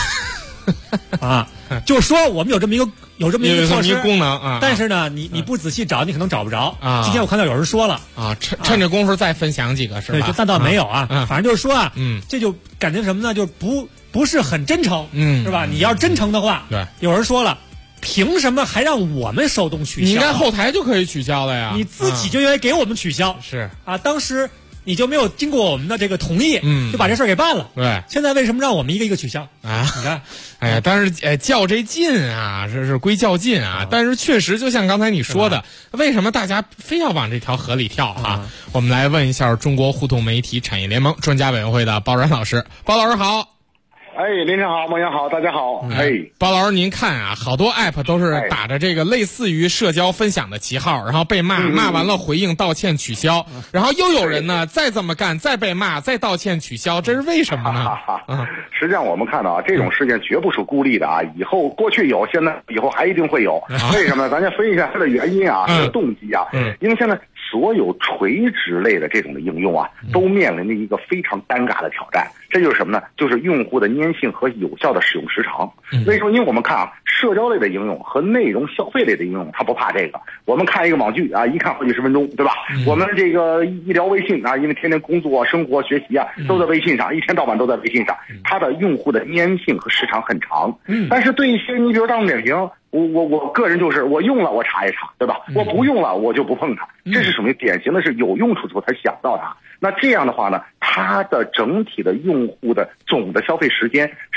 就说我们有这么一个措施功能但是呢，你不仔细找，你可能找不着今天我看到有人说了趁着功夫再分享几个是吧？ 对，那倒没有反正就是说这就感觉什么呢？就不是很真诚，是吧？你要真诚的话， 对， 有人说了。凭什么还让我们手动取消？ 你应该后台就可以取消了呀， 你自己就应该给我们取消。 是当时你就没有经过我们的这个同意，就把这事儿给办了。 对， 现在为什么让我们一个一个取消你看， 哎呀，但是较这劲这是归较劲但是确实就像刚才你说的，为什么大家非要往这条河里跳我们来问一下中国互动媒体产业联盟专家委员会的包然老师。包老师好。 林晨好，孟阳好，大家好。 包老师您看好多 app 都是打着这个类似于社交分享的旗号，然后被骂完了回应道歉取消，然后又有人呢再这么干，再被骂，再道歉取消，这是为什么呢？ 实际上我们看到这种事件绝不是孤立的以后过去有，现在以后还一定会有。为什么？咱先分析一下它的原因它的动机因为现在所有垂直类的这种的应用都面临着一个非常尴尬的挑战。这就是什么呢？就是用户的粘性和有效的使用时长。所以说，因为我们看社交类的应用和内容消费类的应用，它不怕这个。我们看一个网剧一看好几十分钟，对吧？我们这个一聊微信因为天天工作、生活、学习都在微信上，一天到晚都在微信上，它的用户的粘性和时长很长。但是对一些你比如大众点评，我个人就是我用了我查一查，对吧？我不用了我就不碰它，这是属于典型的是有用处之后才想到它。那这样的话呢，它的整体的用户的总的消费时间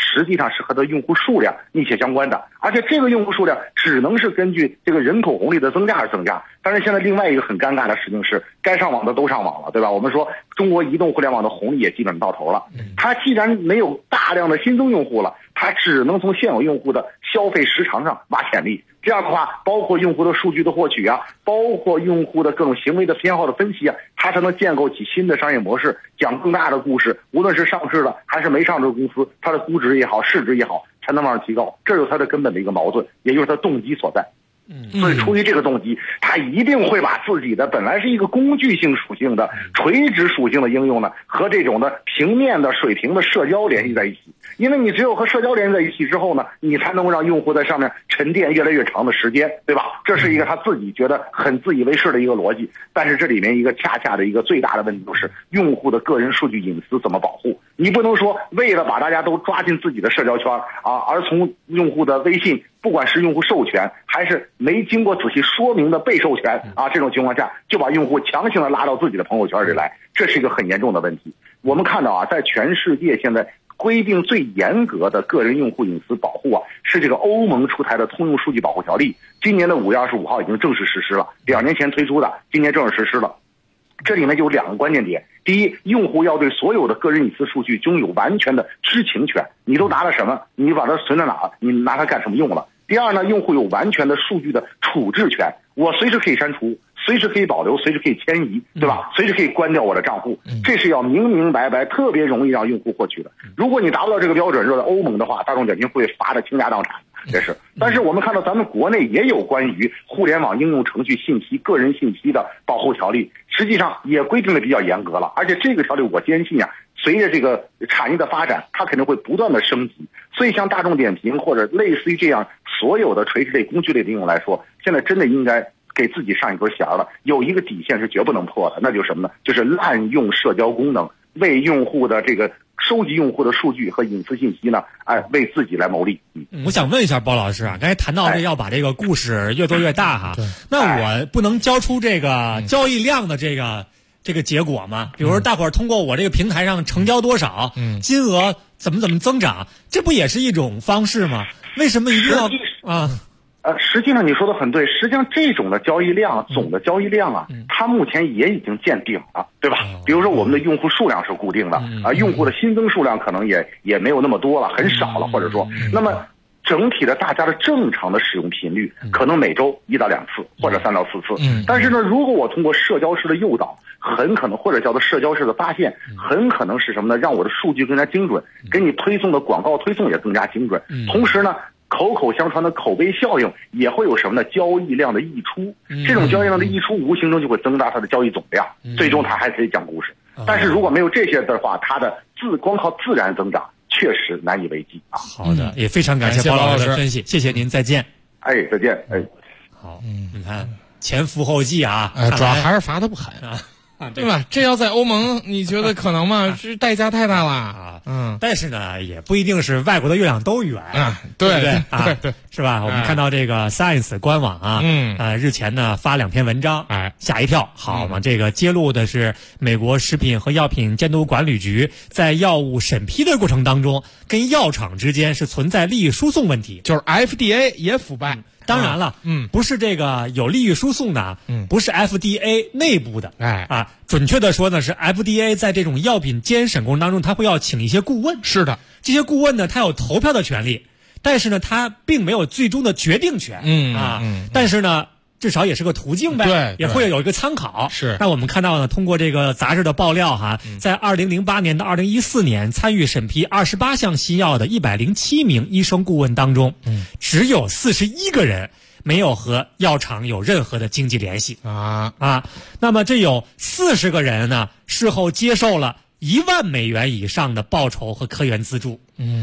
实际上是和它用户数量密切相关的，而且这个用户数量只能是根据这个人口红利的增加而增加。但是现在另外一个很尴尬的事情是，该上网的都上网了，对吧？我们说中国移动互联网的红利也基本到头了，它既然没有大量的新增用户了，它只能从现有用户的消费时长上挖潜力。这样的话，包括用户的数据的获取啊，包括用户的各种行为的偏好的分析啊，它才能建构起新的商业模式，讲更大的故事。无论是上市的还是没上市的公司，它的估值也好，市值也好，才能往上提高。这就是它的根本的一个矛盾，也就是它动机所在。所以出于这个动机，他一定会把自己的本来是一个工具性属性的垂直属性的应用呢，和这种的平面的水平的社交联系在一起。因为你只有和社交联系在一起之后呢，你才能让用户在上面沉淀越来越长的时间，对吧？这是一个他自己觉得很自以为是的一个逻辑。但是这里面一个恰恰的一个最大的问题就是用户的个人数据隐私怎么保护？你不能说为了把大家都抓进自己的社交圈啊，而从用户的微信，不管是用户授权还是没经过仔细说明的被授权啊，这种情况下就把用户强行的拉到自己的朋友圈里来，这是一个很严重的问题。我们看到啊，在全世界现在规定最严格的个人用户隐私保护啊，是这个欧盟出台的通用数据保护条例，今年的5月25号已经正式实施了，2年前推出的，今年正式实施了。这里面就有2个关键点。第一，用户要对所有的个人隐私数据拥有完全的知情权，你都拿了什么，你把它存在哪儿，你拿它干什么用了。第二呢，用户有完全的数据的处置权，我随时可以删除，随时可以保留，随时可以迁移，对吧？随时可以关掉我的账户，这是要明明白白，特别容易让用户获取的。如果你达不到这个标准，若在欧盟的话，大众点评会罚的倾家荡产，这是。但是我们看到咱们国内也有关于互联网应用程序信息、个人信息的保护条例，实际上也规定的比较严格了。而且这个条例我坚信啊，随着这个产业的发展，它肯定会不断的升级。所以像大众点评或者类似于这样所有的垂直类、工具类的应用来说，现在真的应该给自己上一根弦了。有一个底线是绝不能破的，那就是什么呢？就是滥用社交功能，为用户的这个收集用户的数据和隐私信息呢，为自己来谋利。 我想问一下包老师啊，刚才谈到这要把这个故事越做越大哈，那我不能交出这个交易量的这个结果吗？比如说大伙儿通过我这个平台上成交多少，金额怎么增长，这不也是一种方式吗？为什么一定要啊？ 实际上你说的很对，实际上这种的交易量，总的交易量啊，它目前也已经见顶了，对吧？比如说我们的用户数量是固定的啊，用户的新增数量可能也没有那么多了，很少了，或者说，那么整体的大家的正常的使用频率可能每周1到2次或者3到4次。但是呢，如果我通过社交式的诱导，很可能或者叫做社交式的发现，很可能是什么呢？让我的数据更加精准，给你推送的广告推送也更加精准。同时呢，口口相传的口碑效应也会有什么呢？交易量的溢出，这种交易量的溢出无形中就会增大它的交易总量，最终它还可以讲故事。但是如果没有这些的话，它的光靠自然增长确实难以为继啊。 好的，也非常感谢包老师的分析，谢谢您，再见。 再见。 好，你看前赴后继啊， 主要还是罚的不狠啊。对吧？这要在欧盟，你觉得可能吗？这代价太大了啊！ 但是呢，也不一定是外国的月亮都圆啊， 对不对？ 对， 是吧？我们看到这个 Science 官网啊，日前呢发2篇文章，吓一跳，好嘛，这个揭露的是美国食品和药品监督管理局在药物审批的过程当中，跟药厂之间是存在利益输送问题， 就是 FDA 也腐败。 当然了，不是这个有利益输送的，不是 FDA 内部的，准确的说呢，是 FDA 在这种药品监审过程当中，他会要请一些顾问。 是的， 这些顾问呢，他有投票的权利，但是呢，他并没有最终的决定权。但是呢，至少也是个途径呗， 对， 也会有一个参考。 是。 那我们看到呢，通过这个杂志的爆料哈，在2008年到2014年参与审批28项新药的107名医生顾问当中，只有41个人没有和药厂有任何的经济联系啊。那么这有40个人呢，事后接受了1万美元以上的报酬和科研资助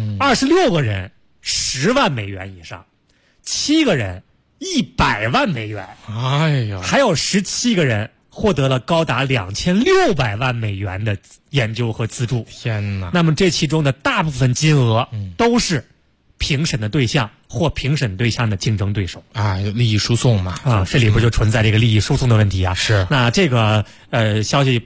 ，26个人10万美元以上，7个人100万美元， 哎呀， 还有17个人获得了高达2600万美元的研究和资助。 天哪！ 那么这其中的大部分金额都是评审的对象或评审对象的竞争对手啊，利益输送嘛啊，这里边就存在这个利益输送的问题啊。 是。 那这个消息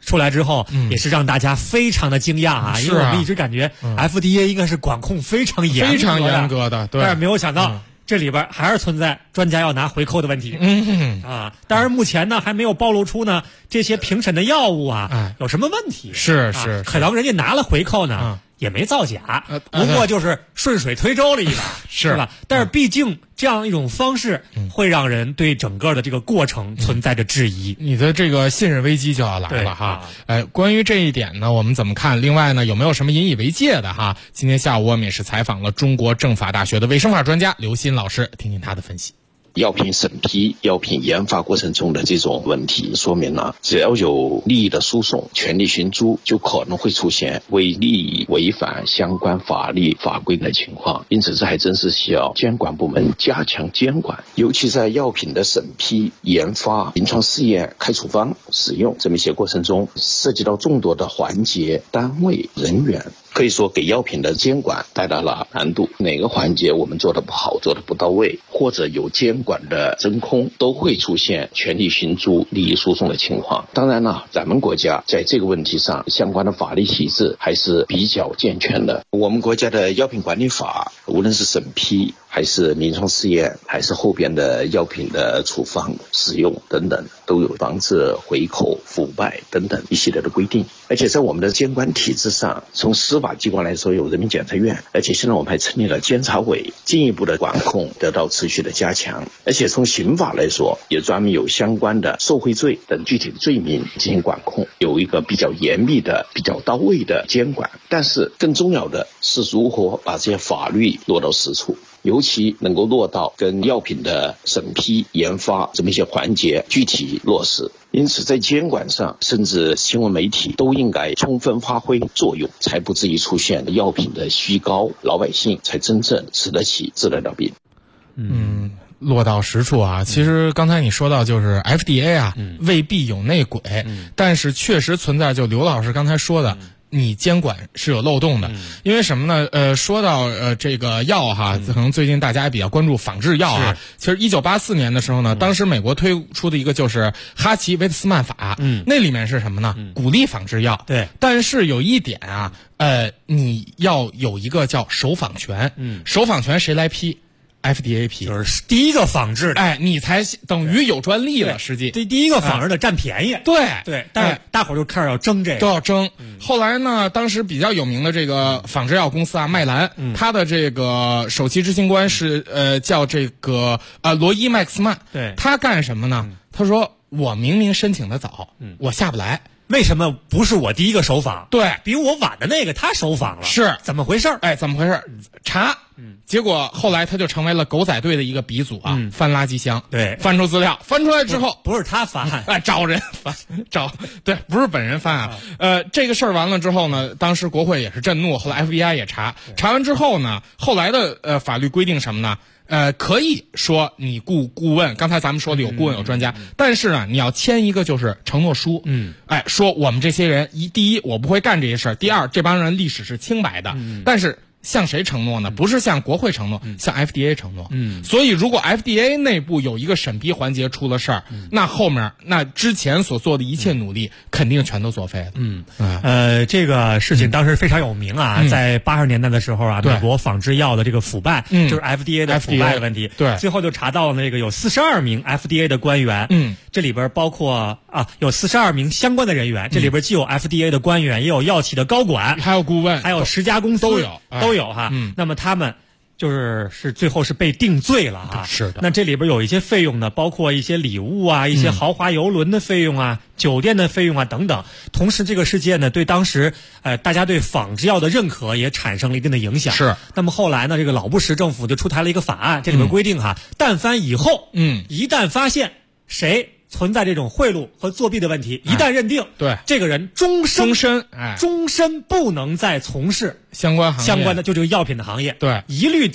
出来之后，也是让大家非常的惊讶啊，因为我们一直感觉 FDA 应该是管控非常严格的， 对， 但是没有想到。这里边还是存在专家要拿回扣的问题。当然目前呢还没有暴露出呢这些评审的药物有什么问题。 是， 可能人家拿了回扣呢，也没造假，不过就是顺水推舟了一把，是吧？但是毕竟这样一种方式会让人对整个的这个过程存在着质疑， 你的这个信任危机就要来了哈。关于这一点呢，我们怎么看？另外呢，有没有什么引以为戒的哈？今天下午我们也是采访了中国政法大学的卫生法专家刘鑫老师，听听他的分析。 药品审批、药品研发过程中的这种问题，说明了只要有利益的输送、权力寻租，就可能会出现为利益违反相关法律法规的情况。因此，这还真是需要监管部门加强监管，尤其在药品的审批、研发、临床试验、开处方、使用这么一些过程中，涉及到众多的环节、单位、人员。可以说给药品的监管带来了难度，哪个环节我们做得不好、做得不到位，或者有监管的真空，都会出现权力寻租、利益输送的情况。当然了，咱们国家在这个问题上相关的法律体制还是比较健全的。我们国家的药品管理法，无论是审批还是临床试验，还是后边的药品的处方、使用等等，都有防止回扣、腐败等等一系列的规定。而且在我们的监管体制上，从司法机关来说有人民检察院，而且现在我们还成立了监察委，进一步的管控得到持续的加强。而且从刑法来说，也专门有相关的受贿罪等具体的罪名进行管控，有一个比较严密的、比较到位的监管。但是更重要的是如何把这些法律落到实处，尤其能够落到跟药品的审批、研发这么一些环节具体落实。因此在监管上，甚至新闻媒体都应该充分发挥作用，才不至于出现药品的虚高，老百姓才真正吃得起、治得了病。 落到实处啊，其实刚才你说到就是 FDA 未必有内鬼，但是确实存在，就刘老师刚才说的，你监管是有漏洞的。因为什么呢？说到这个药哈，可能最近大家也比较关注仿制药啊。其实1984年的时候呢，当时美国推出的一个就是哈奇维特斯曼法，那里面是什么呢？鼓励仿制药。 对， 但是有一点啊，你要有一个叫首仿权。首仿权谁来批？FDA 批， 就是第一个仿制的， 你才等于有专利了。实际第一个仿制的占便宜，对，但是大伙儿就开始要争这个， 都要争。后来呢，当时比较有名的这个仿制药公司麦兰，他的这个首席执行官是叫这个罗伊麦克斯曼， 对， 他干什么呢？他说我明明申请的早，我下不来。 为什么不是我第一个首仿？ 对， 比我晚的那个他首仿了， 是怎么回事？ 怎么回事？查，结果后来他就成为了狗仔队的一个鼻祖啊，翻垃圾箱， 对， 翻出资料，翻出来之后不是他翻， 找人翻，对，不是本人翻啊。这个事儿完了之后呢，当时国会也是震怒，后来 FBI 也查完之后呢，后来的法律规定什么呢？可以说你顾问，刚才咱们说的有顾问有专家，但是呢，你要签一个就是承诺书，说我们这些人第一我不会干这些事儿，第二这帮人历史是清白的，但是向谁承诺呢？不是向国会承诺，向 FDA 承诺。所以如果 FDA 内部有一个审批环节出了事儿，那后面那之前所做的一切努力肯定全都作废了。 这个事情当时非常有名啊，在80年代的时候啊，美国仿制药的这个腐败，就是 FDA 的腐败的问题。 对， 最后就查到了那个有42名 FDA 的官员，这里边包括有42名相关的人员，这里边既有 FDA 的官员，也有药企的高管， 还有顾问， 还有10家公司都有哈。那么他们就是最后是被定罪了哈。 是的。 那这里边有一些费用呢，包括一些礼物啊，一些豪华邮轮的费用啊，酒店的费用啊等等。同时这个事件呢，对当时大家对仿制药的认可也产生了一定的影响。 是。 那么后来呢，这个老布什政府就出台了一个法案，这里面规定哈，但凡以后一旦发现谁存在这种贿赂和作弊的问题，一旦认定， 对这个人终身不能再从事相关的就这个药品的行业， 对， 一律禁止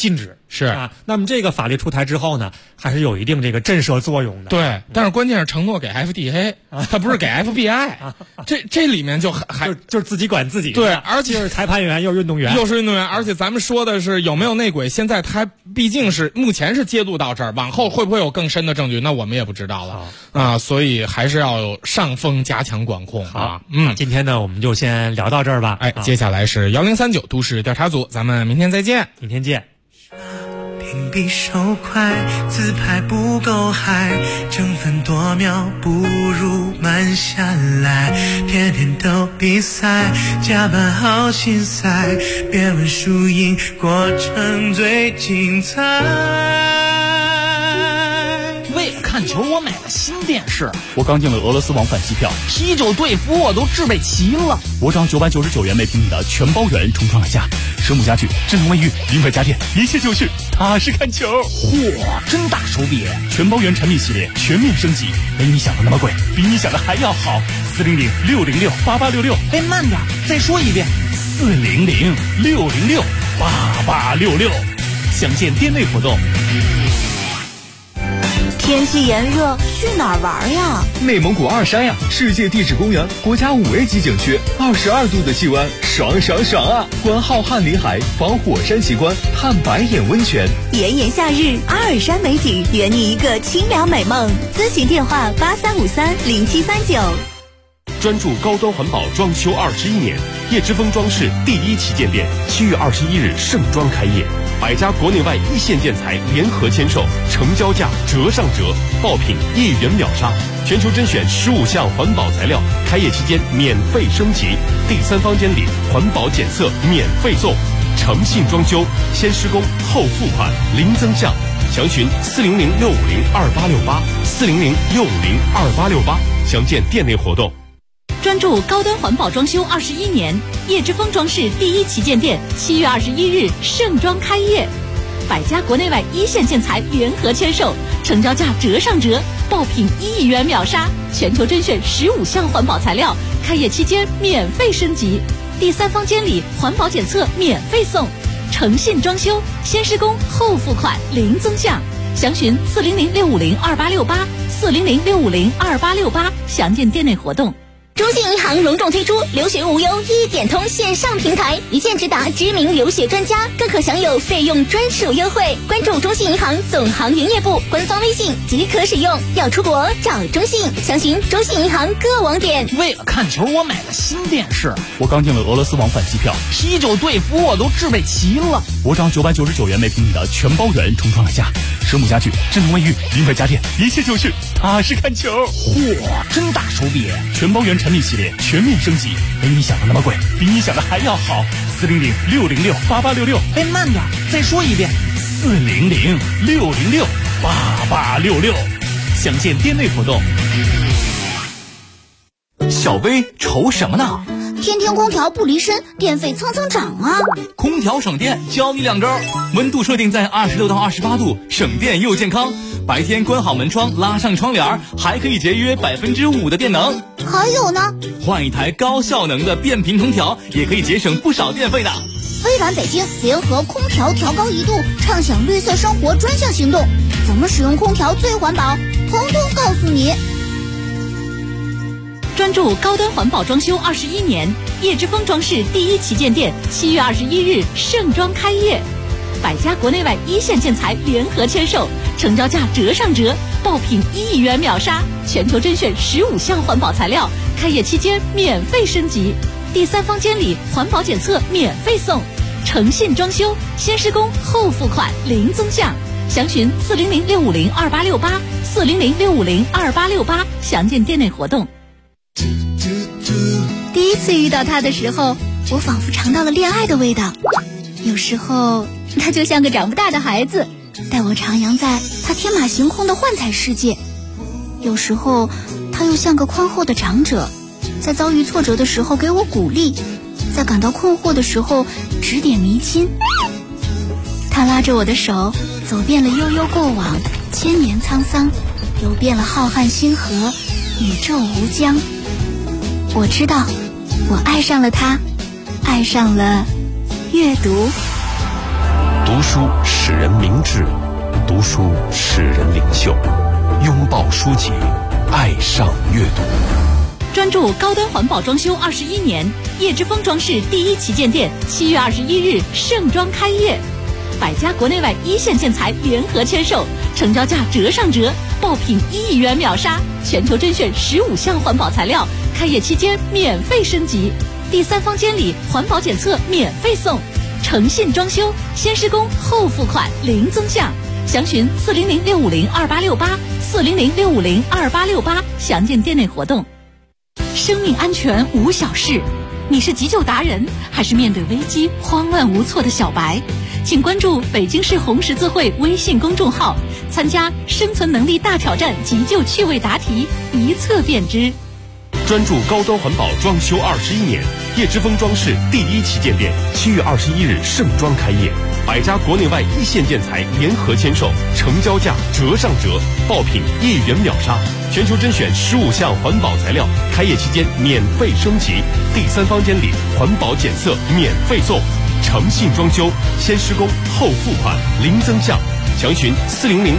是啊。那么这个法律出台之后呢，还是有一定这个震慑作用的。 对，但是关键是承诺给 FDA，他不是给 FBI，这里面就是自己管自己。 对，而且是裁判员又是运动员， 而且咱们说的是有没有内鬼，现在他毕竟是目前是揭露到这儿，往后会不会有更深的证据，那我们也不知道了啊。所以还是要有上峰加强管控啊。 今天呢我们就先聊到这儿吧。 接下来是1039都市调查组，咱们明天再见。 明天见。 屏蔽手快，自拍不够嗨，争分夺秒不如慢下来，天天都比赛，加班好心塞，别问输赢，过程最精彩。 为了看球，我买了新电视。 我刚订了俄罗斯往返机票， 啤酒队服我都置备齐了。 我涨999元每平米的全包圆重创海下，蛇母家具、智能卫浴、零块家电，一切就绪，踏实看球。 嚯，真大手笔！ 全包圆产品系列全面升级，没你想的那么贵，比你想的还要好。400-606-8866。 哎，慢点，再说一遍。 400-606-8866。详见店内活动。 天气炎热，去哪儿玩呀？ 内蒙古二山呀，世界地质公园，国家5A 级景区，22度的气温，爽爽爽啊！观浩瀚林海，访火山奇观，探白眼温泉。 炎炎夏日，阿尔山美景，圆你一个清凉美梦。咨询电话83530739。 专注高端环保装修21年，叶之峰装饰第1旗舰店7月21日盛装开业，100家国内外一线建材联合签售，成交价折上折，爆品1元秒杀，全球甄选15项环保材料，开业期间免费升级，第3房间里环保检测免费送，诚信装修，先施工后付款，零增项，详询400-650-2868，400-650-2868，详见店内活动。 专注高端环保装修21年，叶之峰装饰第1旗舰店7月21日盛装开业，100家国内外一线建材联合签售，成交价折上折，爆品1亿元秒杀，全球甄选15项环保材料，开业期间免费升级，第3房间里环保检测免费送，诚信装修，先施工后付款，零增项，详询400-650-2868，400-650-2868，详见店内活动。 中信银行隆重推出留学无忧一点通线上平台，一键直达知名留学专家，更可享有费用专属优惠。关注中信银行总行营业部官方微信即可使用。要出国找中信，详询中信银行各网点。 为了看球，我买了新电视。 我刚订了俄罗斯往返机票， 啤酒队服我都置备齐了。 我涨999元每平米的全包圆重创海下，蛇母家具、智能卫浴、零块家电，一切就绪，踏实看球。 嚯，真大手笔！ 全包圆产品系列全面升级，没你想的那么贵，比你想的还要好。400-606-8866。 哎，慢点，再说一遍。 400-606-8866，详见店内活动。 小薇愁什么呢？ 天天空调不离身，电费蹭蹭涨啊！ 空调省电，教你2招：温度设定在26到28度，省电又健康。白天关好门窗，拉上窗帘，还可以节约5%的电能。 还有呢， 换一台高效能的变频空调，也可以节省不少电费的。 微软北京联合空调调高1度，畅享绿色生活专项行动，怎么使用空调最环保，统统告诉你。 专注高端环保装修21年，叶之峰装饰第1旗舰店7月21日盛装开业，100家国内外一线建材联合签售，成交价折上折，爆品1亿元秒杀，全球甄选15项环保材料，开业期间免费升级，第3房间里环保检测免费送，诚信装修，先施工后付款，零增项，详询400-650-2868，400-650-2868，详见店内活动。 第一次遇到他的时候，我仿佛尝到了恋爱的味道。有时候他就像个长不大的孩子，带我徜徉在他天马行空的幻彩世界。有时候他又像个宽厚的长者，在遭遇挫折的时候给我鼓励，在感到困惑的时候指点迷津。他拉着我的手，走遍了悠悠过往，千年沧桑，游遍了浩瀚星河，宇宙无疆。我知道，我爱上了他，爱上了阅读。 读书使人明智，读书使人领袖。拥抱书籍，爱上阅读。 专注高端环保装修21年，叶之峰装饰第一旗舰店7月21日盛装开业，百家国内外一线建材联合签售，成交价折上折，爆品1亿元秒杀，全球甄选15项环保材料，开业期间免费升级，第3方监理环保检测免费送，诚信装修，先施工后付款零增项。详询400-650-2868，400-650-2868，详见店内活动。生命安全无小事，你是急救达人，还是面对危机慌乱无措的小白？请关注北京市红十字会微信公众号，参加生存能力大挑战急救趣味答题，一测便知。 专注高端环保装修21年，叶之峰装饰第一旗舰店7月21日盛装开业，百家国内外一线建材联合签售，成交价折上折，爆品1亿元秒杀，全球甄选15项环保材料，开业期间免费升级，第3方监理环保检测免费送，诚信装修，先施工后付款零增项，详询400